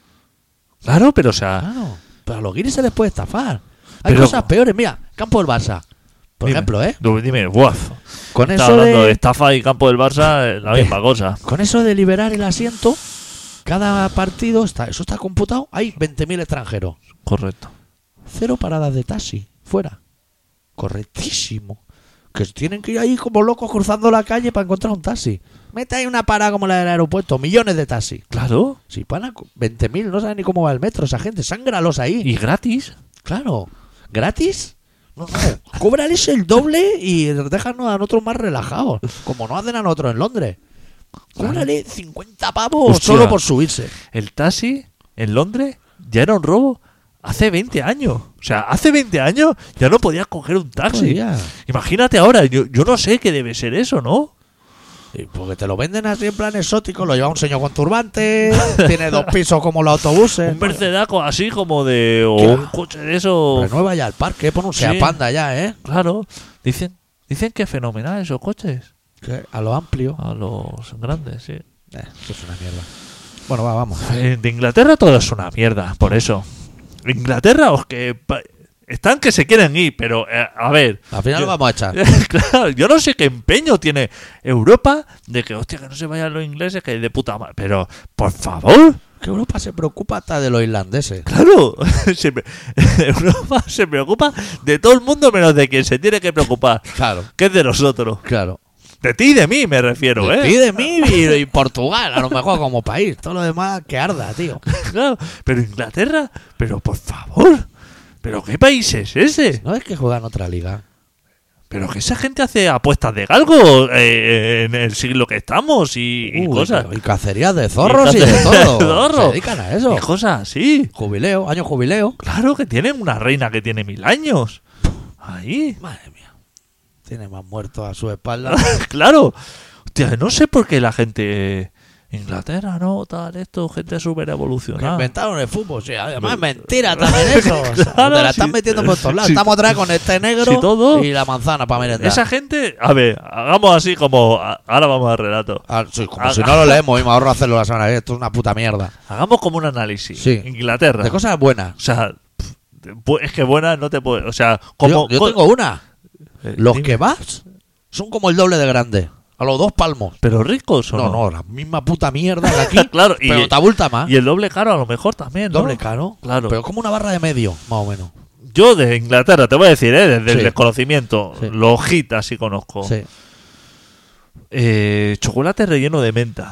Claro, pero o sea... Claro. Pero a los guiris se les puede estafar. Hay Pero- cosas peores. Mira, Campo del Barça. Por dime, ejemplo, ¿eh? Dime, guaf. Con Está eso hablando de de... estafa y campo del Barça, la misma cosa. Con eso de liberar el asiento, cada partido eso está computado. Hay 20.000 extranjeros. Correcto. 0 paradas de taxi. Fuera. Correctísimo. Que tienen que ir ahí como locos cruzando la calle para encontrar un taxi. Mete ahí una parada como la del aeropuerto. Millones de taxis. Claro. Si pagan 20.000, no saben ni cómo va el metro. Esa gente, sángralos ahí. Y gratis. Claro. ¿Gratis? No. Cóbrales el doble y déjanos a nosotros más relajados. Como no hacen a nosotros en Londres. Cóbrale 50 pavos Hostia. solo por subirse. El taxi en Londres ya era un robo hace 20 años. O sea, hace 20 años ya no podías coger un taxi. Podía. Imagínate ahora, yo no sé qué debe ser eso, ¿no? Y porque te lo venden así en plan exótico. Lo lleva un señor con turbante. Tiene 2 pisos como los autobuses. Un Mercedaco así como de... O ¿Qué? un coche de eso. Renueva ya el parque. Pon un Sí. Seat Panda ya, ¿eh? Claro. Dicen que es fenomenal esos coches. Que a lo amplio. A los grandes, sí. Esto es una mierda. Bueno, vamos. De Inglaterra todo es una mierda, por eso. Inglaterra, están que se quieren ir, pero a ver. Al final yo- lo vamos a echar. Claro, yo no sé qué empeño tiene Europa de que, hostia, que no se vayan los ingleses, que de puta madre. Pero, por favor, Que Europa se preocupa hasta de los irlandeses. claro. Europa se preocupa de todo el mundo menos de quien se tiene que preocupar, Claro. que es de nosotros. Claro. De ti y de mí me refiero, De ¿eh? ti, de mí y Portugal, a lo mejor como país. Todo lo demás que arda, tío. Claro, pero Inglaterra, pero por favor. ¿Pero qué país es ese? No es que juegan otra liga. Pero que esa gente hace apuestas de galgo en el siglo que estamos y cosas. Y cacerías de zorros y, Y de cacerías todo. de zorros. Se dedican a eso. Y cosas así. Jubileo, año jubileo. Claro que tienen una reina que tiene 1000 años. Ahí. Madre mía. Tiene más muertos a su espalda. Claro. Hostia, no sé por qué la gente... Inglaterra, no, tal, esto, gente súper Que evolucionada. inventaron el fútbol, sí. Además, es mentira también eso. O sea, Claro, te la están sí. metiendo por todos lados. Sí. Estamos otra vez con este negro Sí, todo. y la manzana para merendar. Esa gente... A ver, hagamos así como... Ahora vamos al relato. Ah, sí, como si no lo leemos y me ahorro hacerlo la semana que viene. Esto es una puta mierda. Hagamos como un análisis. Sí. Inglaterra. De cosas buenas. O sea, es que buena no te puede... O sea, como... Yo tengo una. Los dime. kebabs son como el doble de grande. A los 2 palmos. ¿Pero ricos o no? No, la misma puta mierda de aquí. Claro, pero te abulta más. Y el doble caro a lo mejor también, ¿no? Doble caro. Claro. Pero como una barra de medio, más o menos. Yo de Inglaterra, te voy a decir, desde el Sí. desconocimiento, Sí. los hits así conozco. Sí. Chocolate relleno de menta.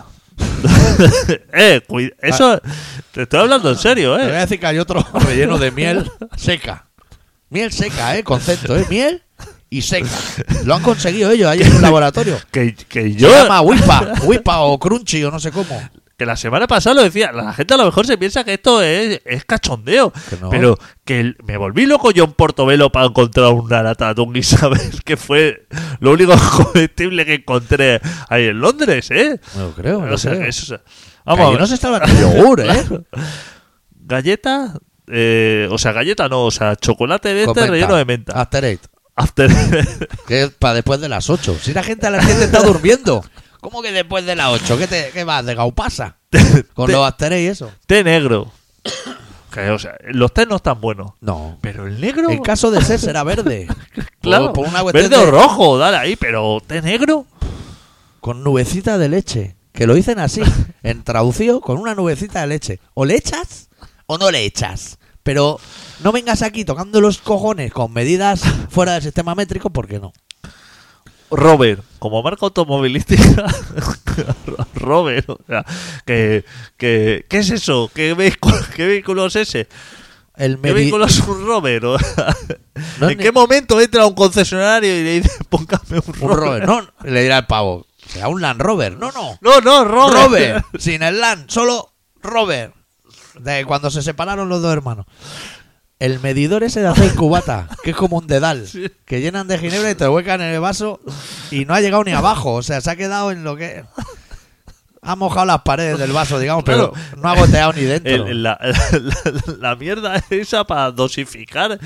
Eso, te estoy hablando en serio, Te voy a decir que hay otro relleno de miel seca. Miel seca, concepto, miel y seca. Lo han conseguido ellos ahí en un laboratorio. Que yo, Se llama Wipa o Crunchy o no sé cómo. que la semana pasada lo decía, la gente a lo mejor se piensa que esto es cachondeo. Que no. Pero que me volví loco yo en Portobelo para encontrar una lata de un Isabel, que fue lo único comestible que encontré ahí en Londres, ¿eh? Me lo creo, me lo O sea, creo. que eso, Que vamos a allí ver. no se estaba en el yogur, Galleta, o sea, galleta no, o sea, chocolate de Con este menta. relleno de menta. After 8. After. Que es para después de las 8. Si la gente a las 7 está durmiendo. ¿Cómo que después de las 8? ¿Qué vas? ¿De gaupasa? Con los after 8 y eso. Té negro. Que, o sea, los tés no están buenos. No. Pero el negro. En caso de ser será verde. Claro, Por una cuestión verde o de- rojo, dale ahí, pero té negro. Con nubecita de leche. Que lo dicen así. En traducido, con una nubecita de leche. O le echas o no le echas. Pero no vengas aquí tocando los cojones con medidas fuera del sistema métrico, porque no. Robert, como marca automovilística. Robert, o sea, ¿qué es eso? ¿Qué vehículo es ese? El ¿Qué medi- vehículo es un Robert? O sea, No, ¿en ni- qué momento entra a un concesionario y le dice, póngame un Un Robert? Rover. No, le dirá el pavo. Será un Land Rover. No, no. No, Robert. Rover. Sin el Land. Solo Rover. De cuando se separaron los dos hermanos. El medidor ese de hacer cubata, que es como un dedal, Sí. que llenan de ginebra y te lo huecan en el vaso y no ha llegado ni abajo. O sea, se ha quedado en lo que... Ha mojado las paredes del vaso, digamos, Claro. pero no ha goteado ni dentro. La mierda esa para dosificar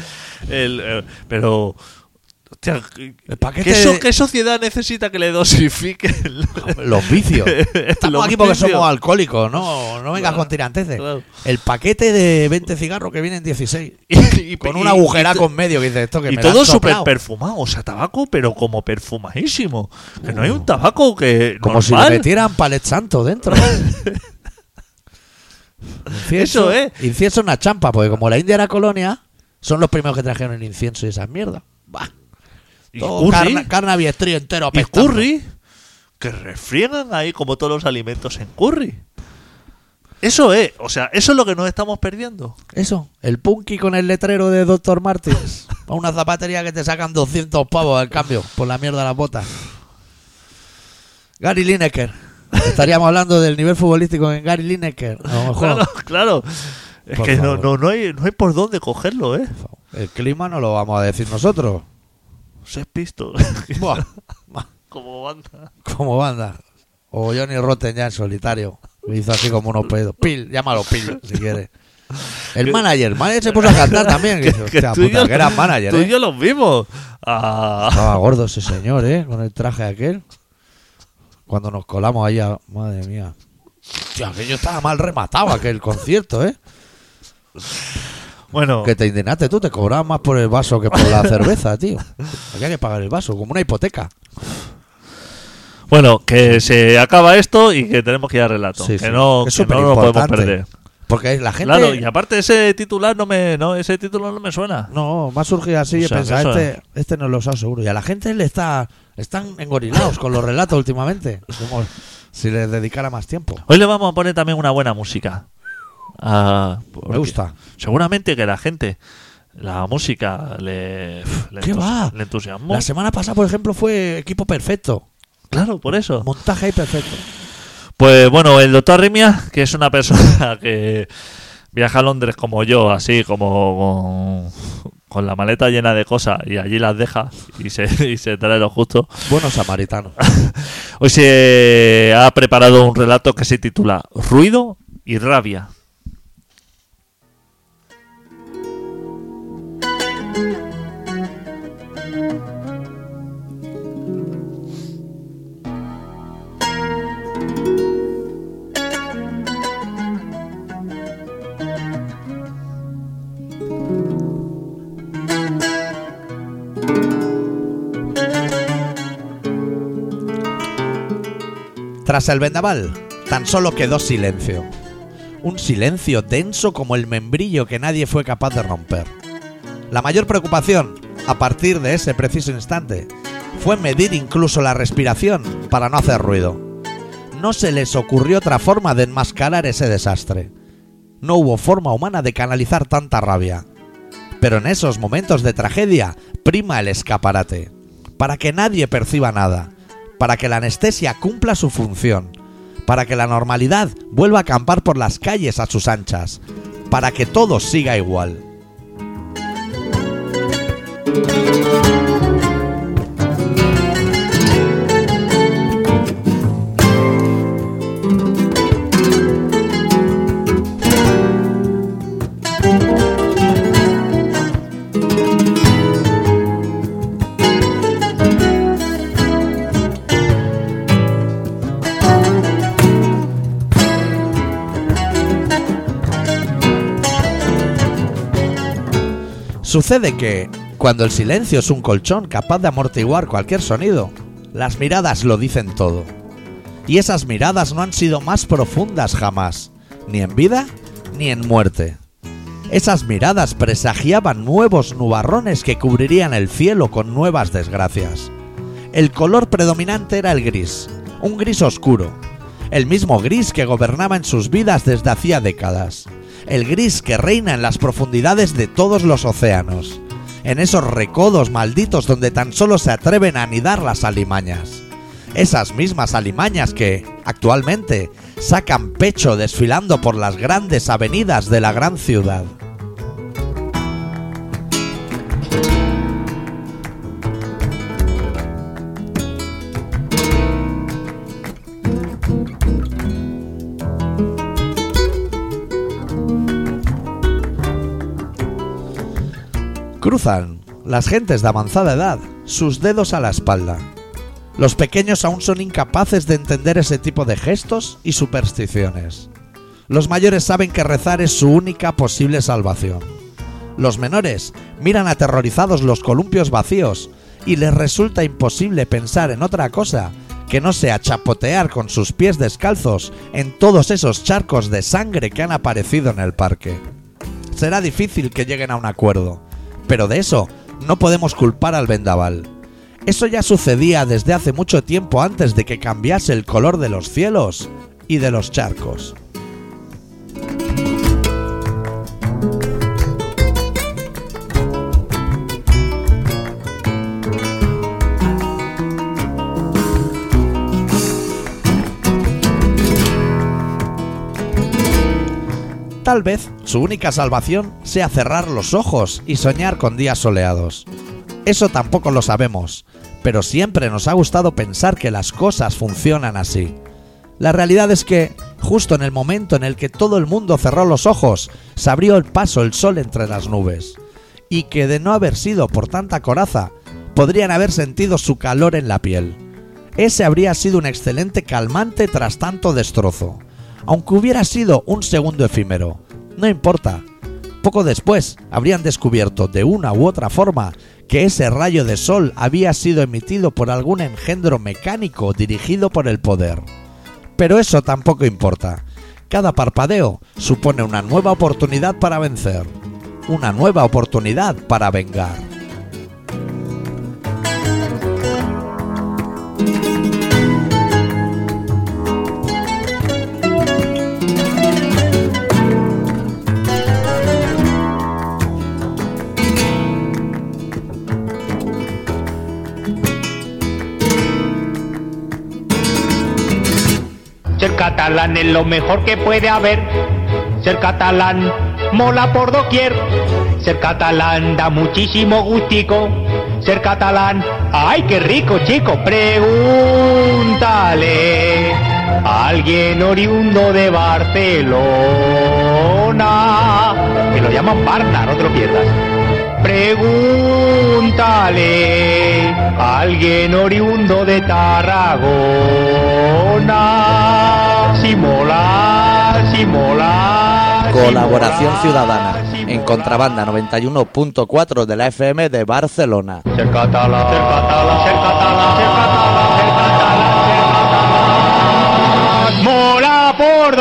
pero hostia, El paquete de- ¿qué sociedad necesita que le dosifique Los vicios. Estamos los aquí porque vicios? somos alcohólicos, no vengas Claro, con tiranteces. claro. El paquete de 20 cigarros que vienen 16. y, Con un agujeraco en medio que dice esto que y me lo han todo súper soplado. perfumado, o sea, tabaco, pero como perfumadísimo. Que no hay un tabaco que. Como si le normal. metieran palet santo dentro. Eso es. Incienso una champa, porque como la India era colonia, son los primeros que trajeron el incienso y esas mierdas. Bah, Y todo curry. carne aviestrío entero Y apestando. curry. Que refriegan ahí como todos los alimentos en curry. Eso es, o sea, eso es lo que nos estamos perdiendo. Eso, el punky con el letrero de Dr. Martins. A una zapatería que te sacan 200 pavos al cambio por la mierda de las botas. Gary Lineker. Estaríamos hablando del nivel futbolístico en Gary Lineker. A lo mejor. Claro, claro. Es Por que favor. no hay por dónde cogerlo, ¿eh? El clima no lo vamos a decir nosotros. Sex Pistols. Buah, Como banda. como banda. O Johnny Rotten ya en solitario. Me hizo así como unos pedos. Pil, llámalo Pil, si quieres. El manager se puso a cantar también. Que, dice, hostia, tú y puta, yo- que era manager, Tú y yo los vimos. Ah, Estaba gordo ese señor, con el traje aquel. Cuando nos colamos allá, madre mía. Hostia, aquello estaba mal rematado, aquel concierto, bueno, Que te indignaste tú, te cobrabas más por el vaso que por la cerveza, tío. Había que pagar el vaso, como una hipoteca. bueno, que se acaba esto y que tenemos que ir al relato. Sí, que sí. no, Es que no lo podemos superimportante. perder. Porque la gente... Claro, y aparte ese titular ese título no me suena. No, me ha surgido así y O sea, he pensado, que eso este no lo usado seguro. Y a la gente están engorilados con los relatos últimamente. Como si les dedicara más tiempo. Hoy le vamos a poner también una buena música. Me Porque gusta. Seguramente que la gente, la música ¿Qué va? le entusiasmó. La semana pasada, por ejemplo, fue equipo perfecto. Claro, por eso. Montaje ahí perfecto. Pues bueno, el doctor Arrimia, que es una persona que viaja a Londres como yo, así como con la maleta llena de cosas y allí las deja y se trae lo justo. Buenos samaritanos. Hoy se ha preparado un relato que se titula Ruido y Rabia. Tras el vendaval, tan solo quedó silencio. Un silencio denso como el membrillo que nadie fue capaz de romper. La mayor preocupación, a partir de ese preciso instante, fue medir incluso la respiración para no hacer ruido. No se les ocurrió otra forma de enmascarar ese desastre. No hubo forma humana de canalizar tanta rabia. Pero en esos momentos de tragedia prima el escaparate, para que nadie perciba nada, para que la anestesia cumpla su función, para que la normalidad vuelva a acampar por las calles a sus anchas, para que todo siga igual. Sucede que, cuando el silencio es un colchón capaz de amortiguar cualquier sonido, las miradas lo dicen todo. Y esas miradas no han sido más profundas jamás, ni en vida ni en muerte. Esas miradas presagiaban nuevos nubarrones que cubrirían el cielo con nuevas desgracias. El color predominante era el gris, un gris oscuro, el mismo gris que gobernaba en sus vidas desde hacía décadas. El gris que reina en las profundidades de todos los océanos, en esos recodos malditos donde tan solo se atreven a anidar las alimañas. Esas mismas alimañas que, actualmente, sacan pecho desfilando por las grandes avenidas de la gran ciudad. Cruzan las gentes de avanzada edad sus dedos a la espalda. Los pequeños aún son incapaces de entender ese tipo de gestos y supersticiones. Los mayores saben que rezar es su única posible salvación. Los menores miran aterrorizados los columpios vacíos y les resulta imposible pensar en otra cosa que no sea chapotear con sus pies descalzos en todos esos charcos de sangre que han aparecido en el parque. Será difícil que lleguen a un acuerdo, pero de eso no podemos culpar al vendaval. Eso ya sucedía desde hace mucho tiempo antes de que cambiase el color de los cielos y de los charcos. Tal vez su única salvación sea cerrar los ojos y soñar con días soleados. Eso tampoco lo sabemos, pero siempre nos ha gustado pensar que las cosas funcionan así. La realidad es que, justo en el momento en el que todo el mundo cerró los ojos, se abrió el paso el sol entre las nubes, y que de no haber sido por tanta coraza, podrían haber sentido su calor en la piel. Ese habría sido un excelente calmante tras tanto destrozo. Aunque hubiera sido un segundo efímero, no importa. Poco después habrían descubierto de una u otra forma que ese rayo de sol había sido emitido por algún engendro mecánico dirigido por el poder. Pero eso tampoco importa. Cada parpadeo supone una nueva oportunidad para vencer, una nueva oportunidad para vengar. Ser catalán es lo mejor que puede haber. Ser catalán mola por doquier. Ser catalán da muchísimo gustico. Ser catalán, ¡ay, qué rico, chico! Pregúntale a alguien oriundo de Barcelona, que lo llaman Barna, no te lo pierdas. Pregúntale a alguien oriundo de Tarragona si mola, si mola. Colaboración si ciudadana mola, si en mola. Contrabanda 91.4 de la FM de Barcelona. Ser catalán, ser catalán, ser catalán, ser catalán, ser catalán, ser catalán. por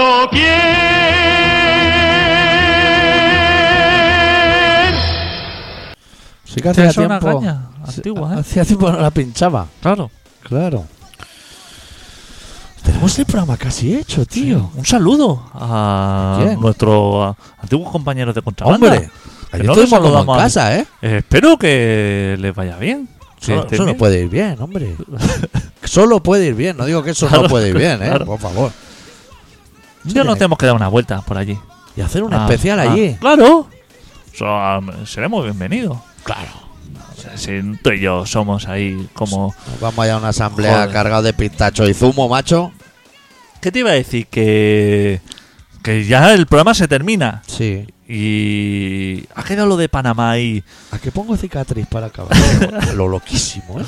doquier. Sí que hacía Es una tiempo. caña antigua, ¿eh? Hacía tiempo que no la pinchaba. Claro. Claro. Tenemos el programa casi hecho, tío. Un saludo a ¿Quién? nuestros antiguos compañeros de contrabanda. Hombre, Que ayer no les estuvimos como en saludamos a- casa, ¿eh? Espero que les vaya bien. Que Eso estén no bien. puede ir bien, hombre. Solo puede ir bien. No digo que eso Claro, no puede ir bien, ¿eh? claro. Por favor. Un día nos tenemos que dar una vuelta por allí. Y hacer un especial allí. Claro. Seremos bienvenidos. Claro. Si tú y yo somos ahí como... Nos vamos allá a una asamblea Joder. cargada de pistacho y zumo, macho. ¿Qué te iba a decir? Que ya el programa se termina. Sí. Y ha quedado lo de Panamá ahí. ¿A qué pongo cicatriz para acabar? Lo loquísimo, ¿eh?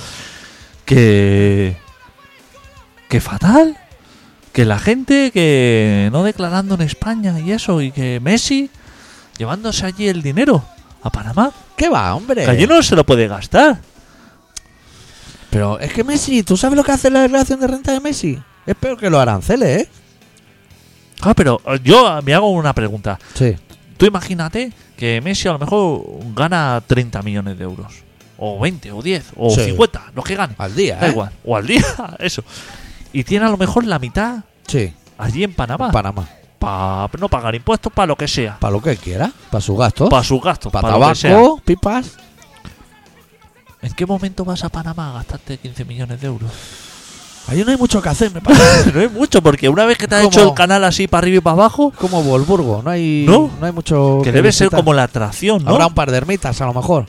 Que fatal. Que la gente que no declarando en España y eso. Y que Messi llevándose allí el dinero a Panamá. ¿Qué va, hombre? Que allí no se lo puede gastar. Pero es que Messi, ¿tú sabes lo que hace la declaración de renta de Messi? Es peor que los aranceles, ¿eh? Ah, pero yo me hago una pregunta. Sí. Tú imagínate que Messi a lo mejor gana 30 millones de euros. O 20, o 10, o Sí. 50, los que gane. Al día, Da ¿eh? igual. O al día, eso. Y tiene a lo mejor la mitad Sí. allí en Panamá. Panamá. Para no pagar impuestos, para lo que sea. Para lo que quiera. Para su gasto. Para sus gastos, Para para lo que sea. tabaco, pipas. ¿En qué momento vas a Panamá a gastarte 15 millones de euros? Ahí no hay mucho que hacer, me parece. No es mucho, porque una vez que te has ¿Cómo? hecho el canal así para arriba y para abajo, Como Wolfsburgo. No hay, ¿No? hay mucho. que debe ser visitar. como la atracción, ¿no? Habrá un par de ermitas, a lo mejor.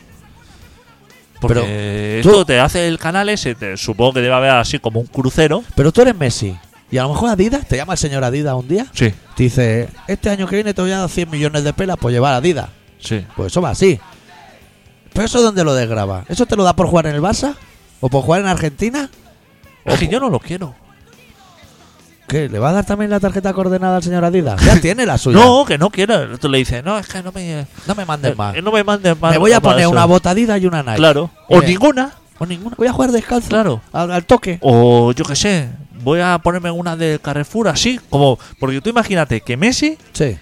Porque tú- esto te hace el canal ese, supongo que debe haber así como un crucero. Pero tú eres Messi. Y a lo mejor Adidas, te llama el señor Adidas un día. Sí, Te dice: este año que viene te voy a dar 100 millones de pelas por llevar Adidas. sí. Pues eso va así. ¿Pero eso dónde lo desgraba? ¿Eso te lo da por jugar en el Barça? ¿O por jugar en Argentina? Es que yo no lo quiero. ¿Qué? ¿Le va a dar también la tarjeta coordenada al señor Adidas? Ya tiene la suya. No, que no quiero. Tú le dices, no, es que no me mandes más. no me mandes más. Me voy a para poner eso. una bota Adidas y una Nike. Claro. Y O me- ninguna. O ninguna. Voy a jugar descalzo. Claro. Al toque. O yo qué sé. Voy a ponerme una de Carrefour así. Como. Porque tú imagínate que Messi Sí.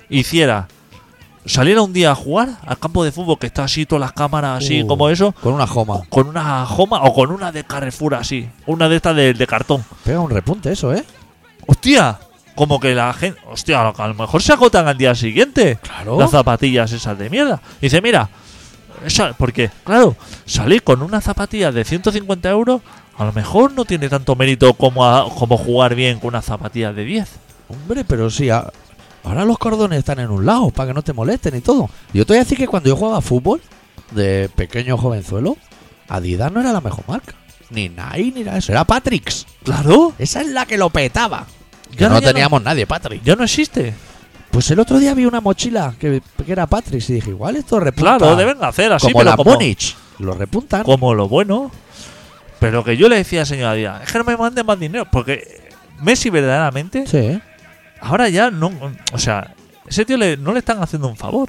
saliera un día a jugar al campo de fútbol que está así, todas las cámaras así, como eso. Con una joma. Con una Joma o con una de Carrefour así. Una de estas de cartón. Pega un repunte eso, ¿eh? ¡Hostia! Como que la gente. ¡Hostia! A lo mejor se agotan al día siguiente. Claro. Las zapatillas esas de mierda. Dice, mira. Porque, claro, salir con unas zapatillas de 150 euros. A lo mejor no tiene tanto mérito como jugar bien con unas zapatillas de 10. Hombre, pero sí. Ahora los cordones están en un lado para que no te molesten y todo. Yo te voy a decir que cuando yo jugaba fútbol, de pequeño jovenzuelo, Adidas no era la mejor marca. Ni Nike ni nada de eso. Era Patrix. Claro. Esa es la que lo petaba. Ya Que no- no ya no- teníamos nadie, Patrick. Ya no existe. Pues el otro día vi una mochila que era Patrick y dije, igual esto repunta. Claro, deben hacer así, como pero la como, Múnich. Lo repuntan. como lo bueno. Pero que yo le decía al señor Díaz, es que no me mande más dinero. Porque Messi verdaderamente, Sí. ahora ya no. O sea, ese tío no le están haciendo un favor.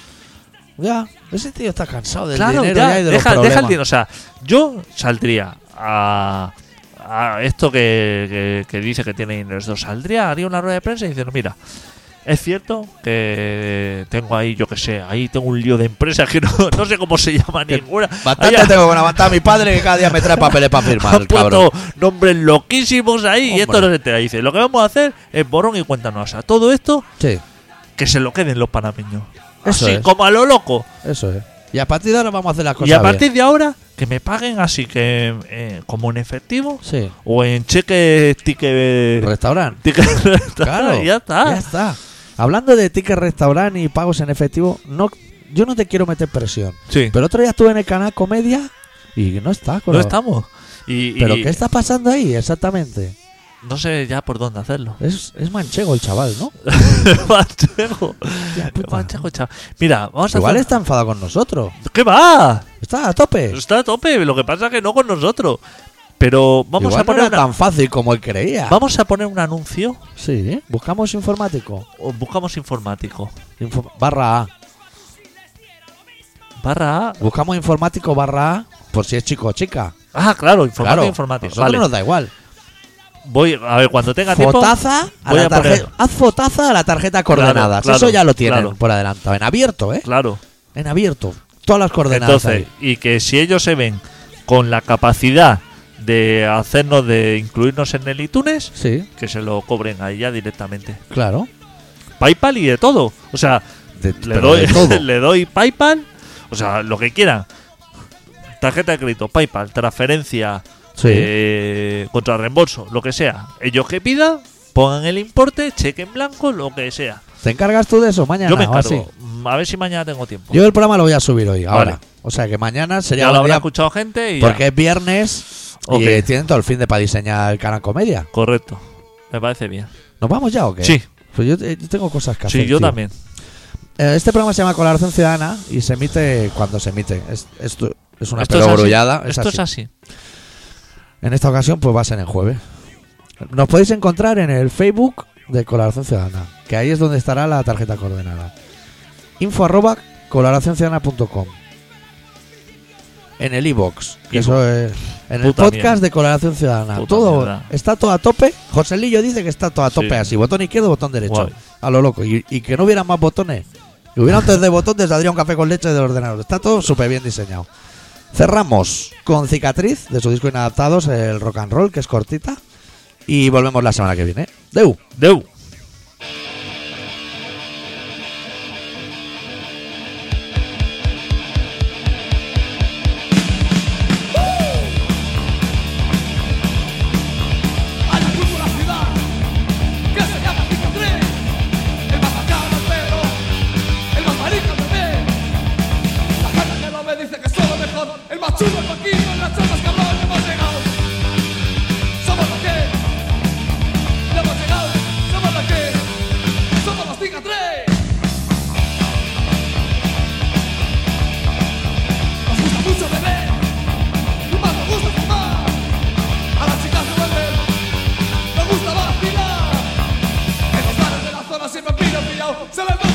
Ya. Ese tío está cansado del Claro, dinero ya, ya y de deja los el problemas. dinero. O sea, yo saldría a esto que dice que tiene dinero. Esto saldría, haría una rueda de prensa y dice, no, mira, es cierto que tengo ahí, yo que sé, ahí tengo un lío de empresas que no sé cómo se llama ninguna. Bastante Ahí tengo con aguantar a mi padre que cada día me trae papeles para firmar, han el cabrón. puesto nombres loquísimos ahí y esto Hombre. no se entera. Dice, lo que vamos a hacer es borrón y cuenta nueva. O sea, todo esto Sí, que se lo queden los panameños. Eso Así, es. como a lo loco. eso es. Y a partir de ahora vamos a hacer las cosas Y a bien. partir de ahora, que me paguen así que como en efectivo Sí. o en cheque ticket. Restaurante. Claro. Y ya está. Ya está. Hablando de ticket restaurante y pagos en efectivo, yo no te quiero meter presión. Sí. Pero otro día estuve en el canal Comedia y no está. No estamos. Y ¿Pero qué está pasando ahí exactamente? no sé ya por dónde hacerlo. Es manchego el chaval, ¿no? Manchego. Hostia puta. Manchego, chaval. Mira, vamos a Igual hacer. está enfadado con nosotros. ¿Qué va? Está a tope. Está a tope. Lo que pasa es que no con nosotros. Pero vamos Igual a poner no era tan fácil como él creía. vamos a poner un anuncio Sí, ¿eh? Buscamos informático. o buscamos informático. Barra A. Barra A. Buscamos informático barra A por si es chico o chica. Ah, claro, informático, Claro, informático. a nosotros Vale. nos da igual. voy a ver cuando tenga tiempo. Fotaza a voy la a poner- tarjeta. Haz fotaza a la tarjeta coordenadas. claro, Eso ya lo tienen claro. por adelantado. En abierto, ¿eh? Claro. En abierto. Todas las coordenadas. Entonces, ahí. y que si ellos se ven con la capacidad de hacernos, de incluirnos en el iTunes, Sí, que se lo cobren ahí ya directamente. claro. PayPal y de todo. O sea, le pero doy, de todo. le doy PayPal, o sea, lo que quieran. Tarjeta de crédito, PayPal, transferencia, Sí. contra reembolso, lo que sea. Ellos que pidan, pongan el importe, cheque en blanco, lo que sea. ¿Te encargas tú de eso mañana? Yo me o así? encargo. A ver si mañana tengo tiempo. Yo el programa lo voy a subir hoy, ahora. Vale. O sea que mañana sería Ya lo buen habrá día escuchado gente y porque ya. es viernes Ok. y tienen todo el fin de para diseñar el canal Comedia. Correcto. Me parece bien. ¿Nos vamos ya o qué? Sí. Pues yo tengo cosas que hacer. Sí, yo tío. también. Este programa se llama Colaboración Ciudadana y se emite cuando se emite. Esto es una Esto es así. perogrullada. Esto es así. En esta ocasión pues va a ser en jueves. Nos podéis encontrar en el Facebook de Colaboración Ciudadana, que ahí es donde estará la tarjeta coordenada. info@colaboracionciudadana.com. En el iVoox, que iVoox. eso es en el Puta podcast mierda. de Colaboración Ciudadana. Puta Todo mierda. está todo a tope. José Lillo dice que está todo a tope Sí. así, botón izquierdo, botón derecho, Guay. a lo loco, y que no hubiera más botones. Que hubiera un 3D botón, te saldría un café con leche del ordenador. Está todo súper bien diseñado. Cerramos con Cicatriz, de su disco Inadaptados, el rock and roll, que es cortita. Y volvemos la semana que viene. Deu. Deu. Hay un grupo en la ciudad que se llama Cicatriz. El más bacano es Pedro, el más marico es Bebé. La gente que lo ve dice que somos mejor. El más chulo es Paquito, las chapas cabrón, hemos llegado. Somos los que, ya hemos llegado. Somos los que, somos los Cicatriz. Nos gusta mucho beber y más nos gusta fumar. A las chicas de beber nos gusta vacilar. En los bares de la zona siempre pillado, se les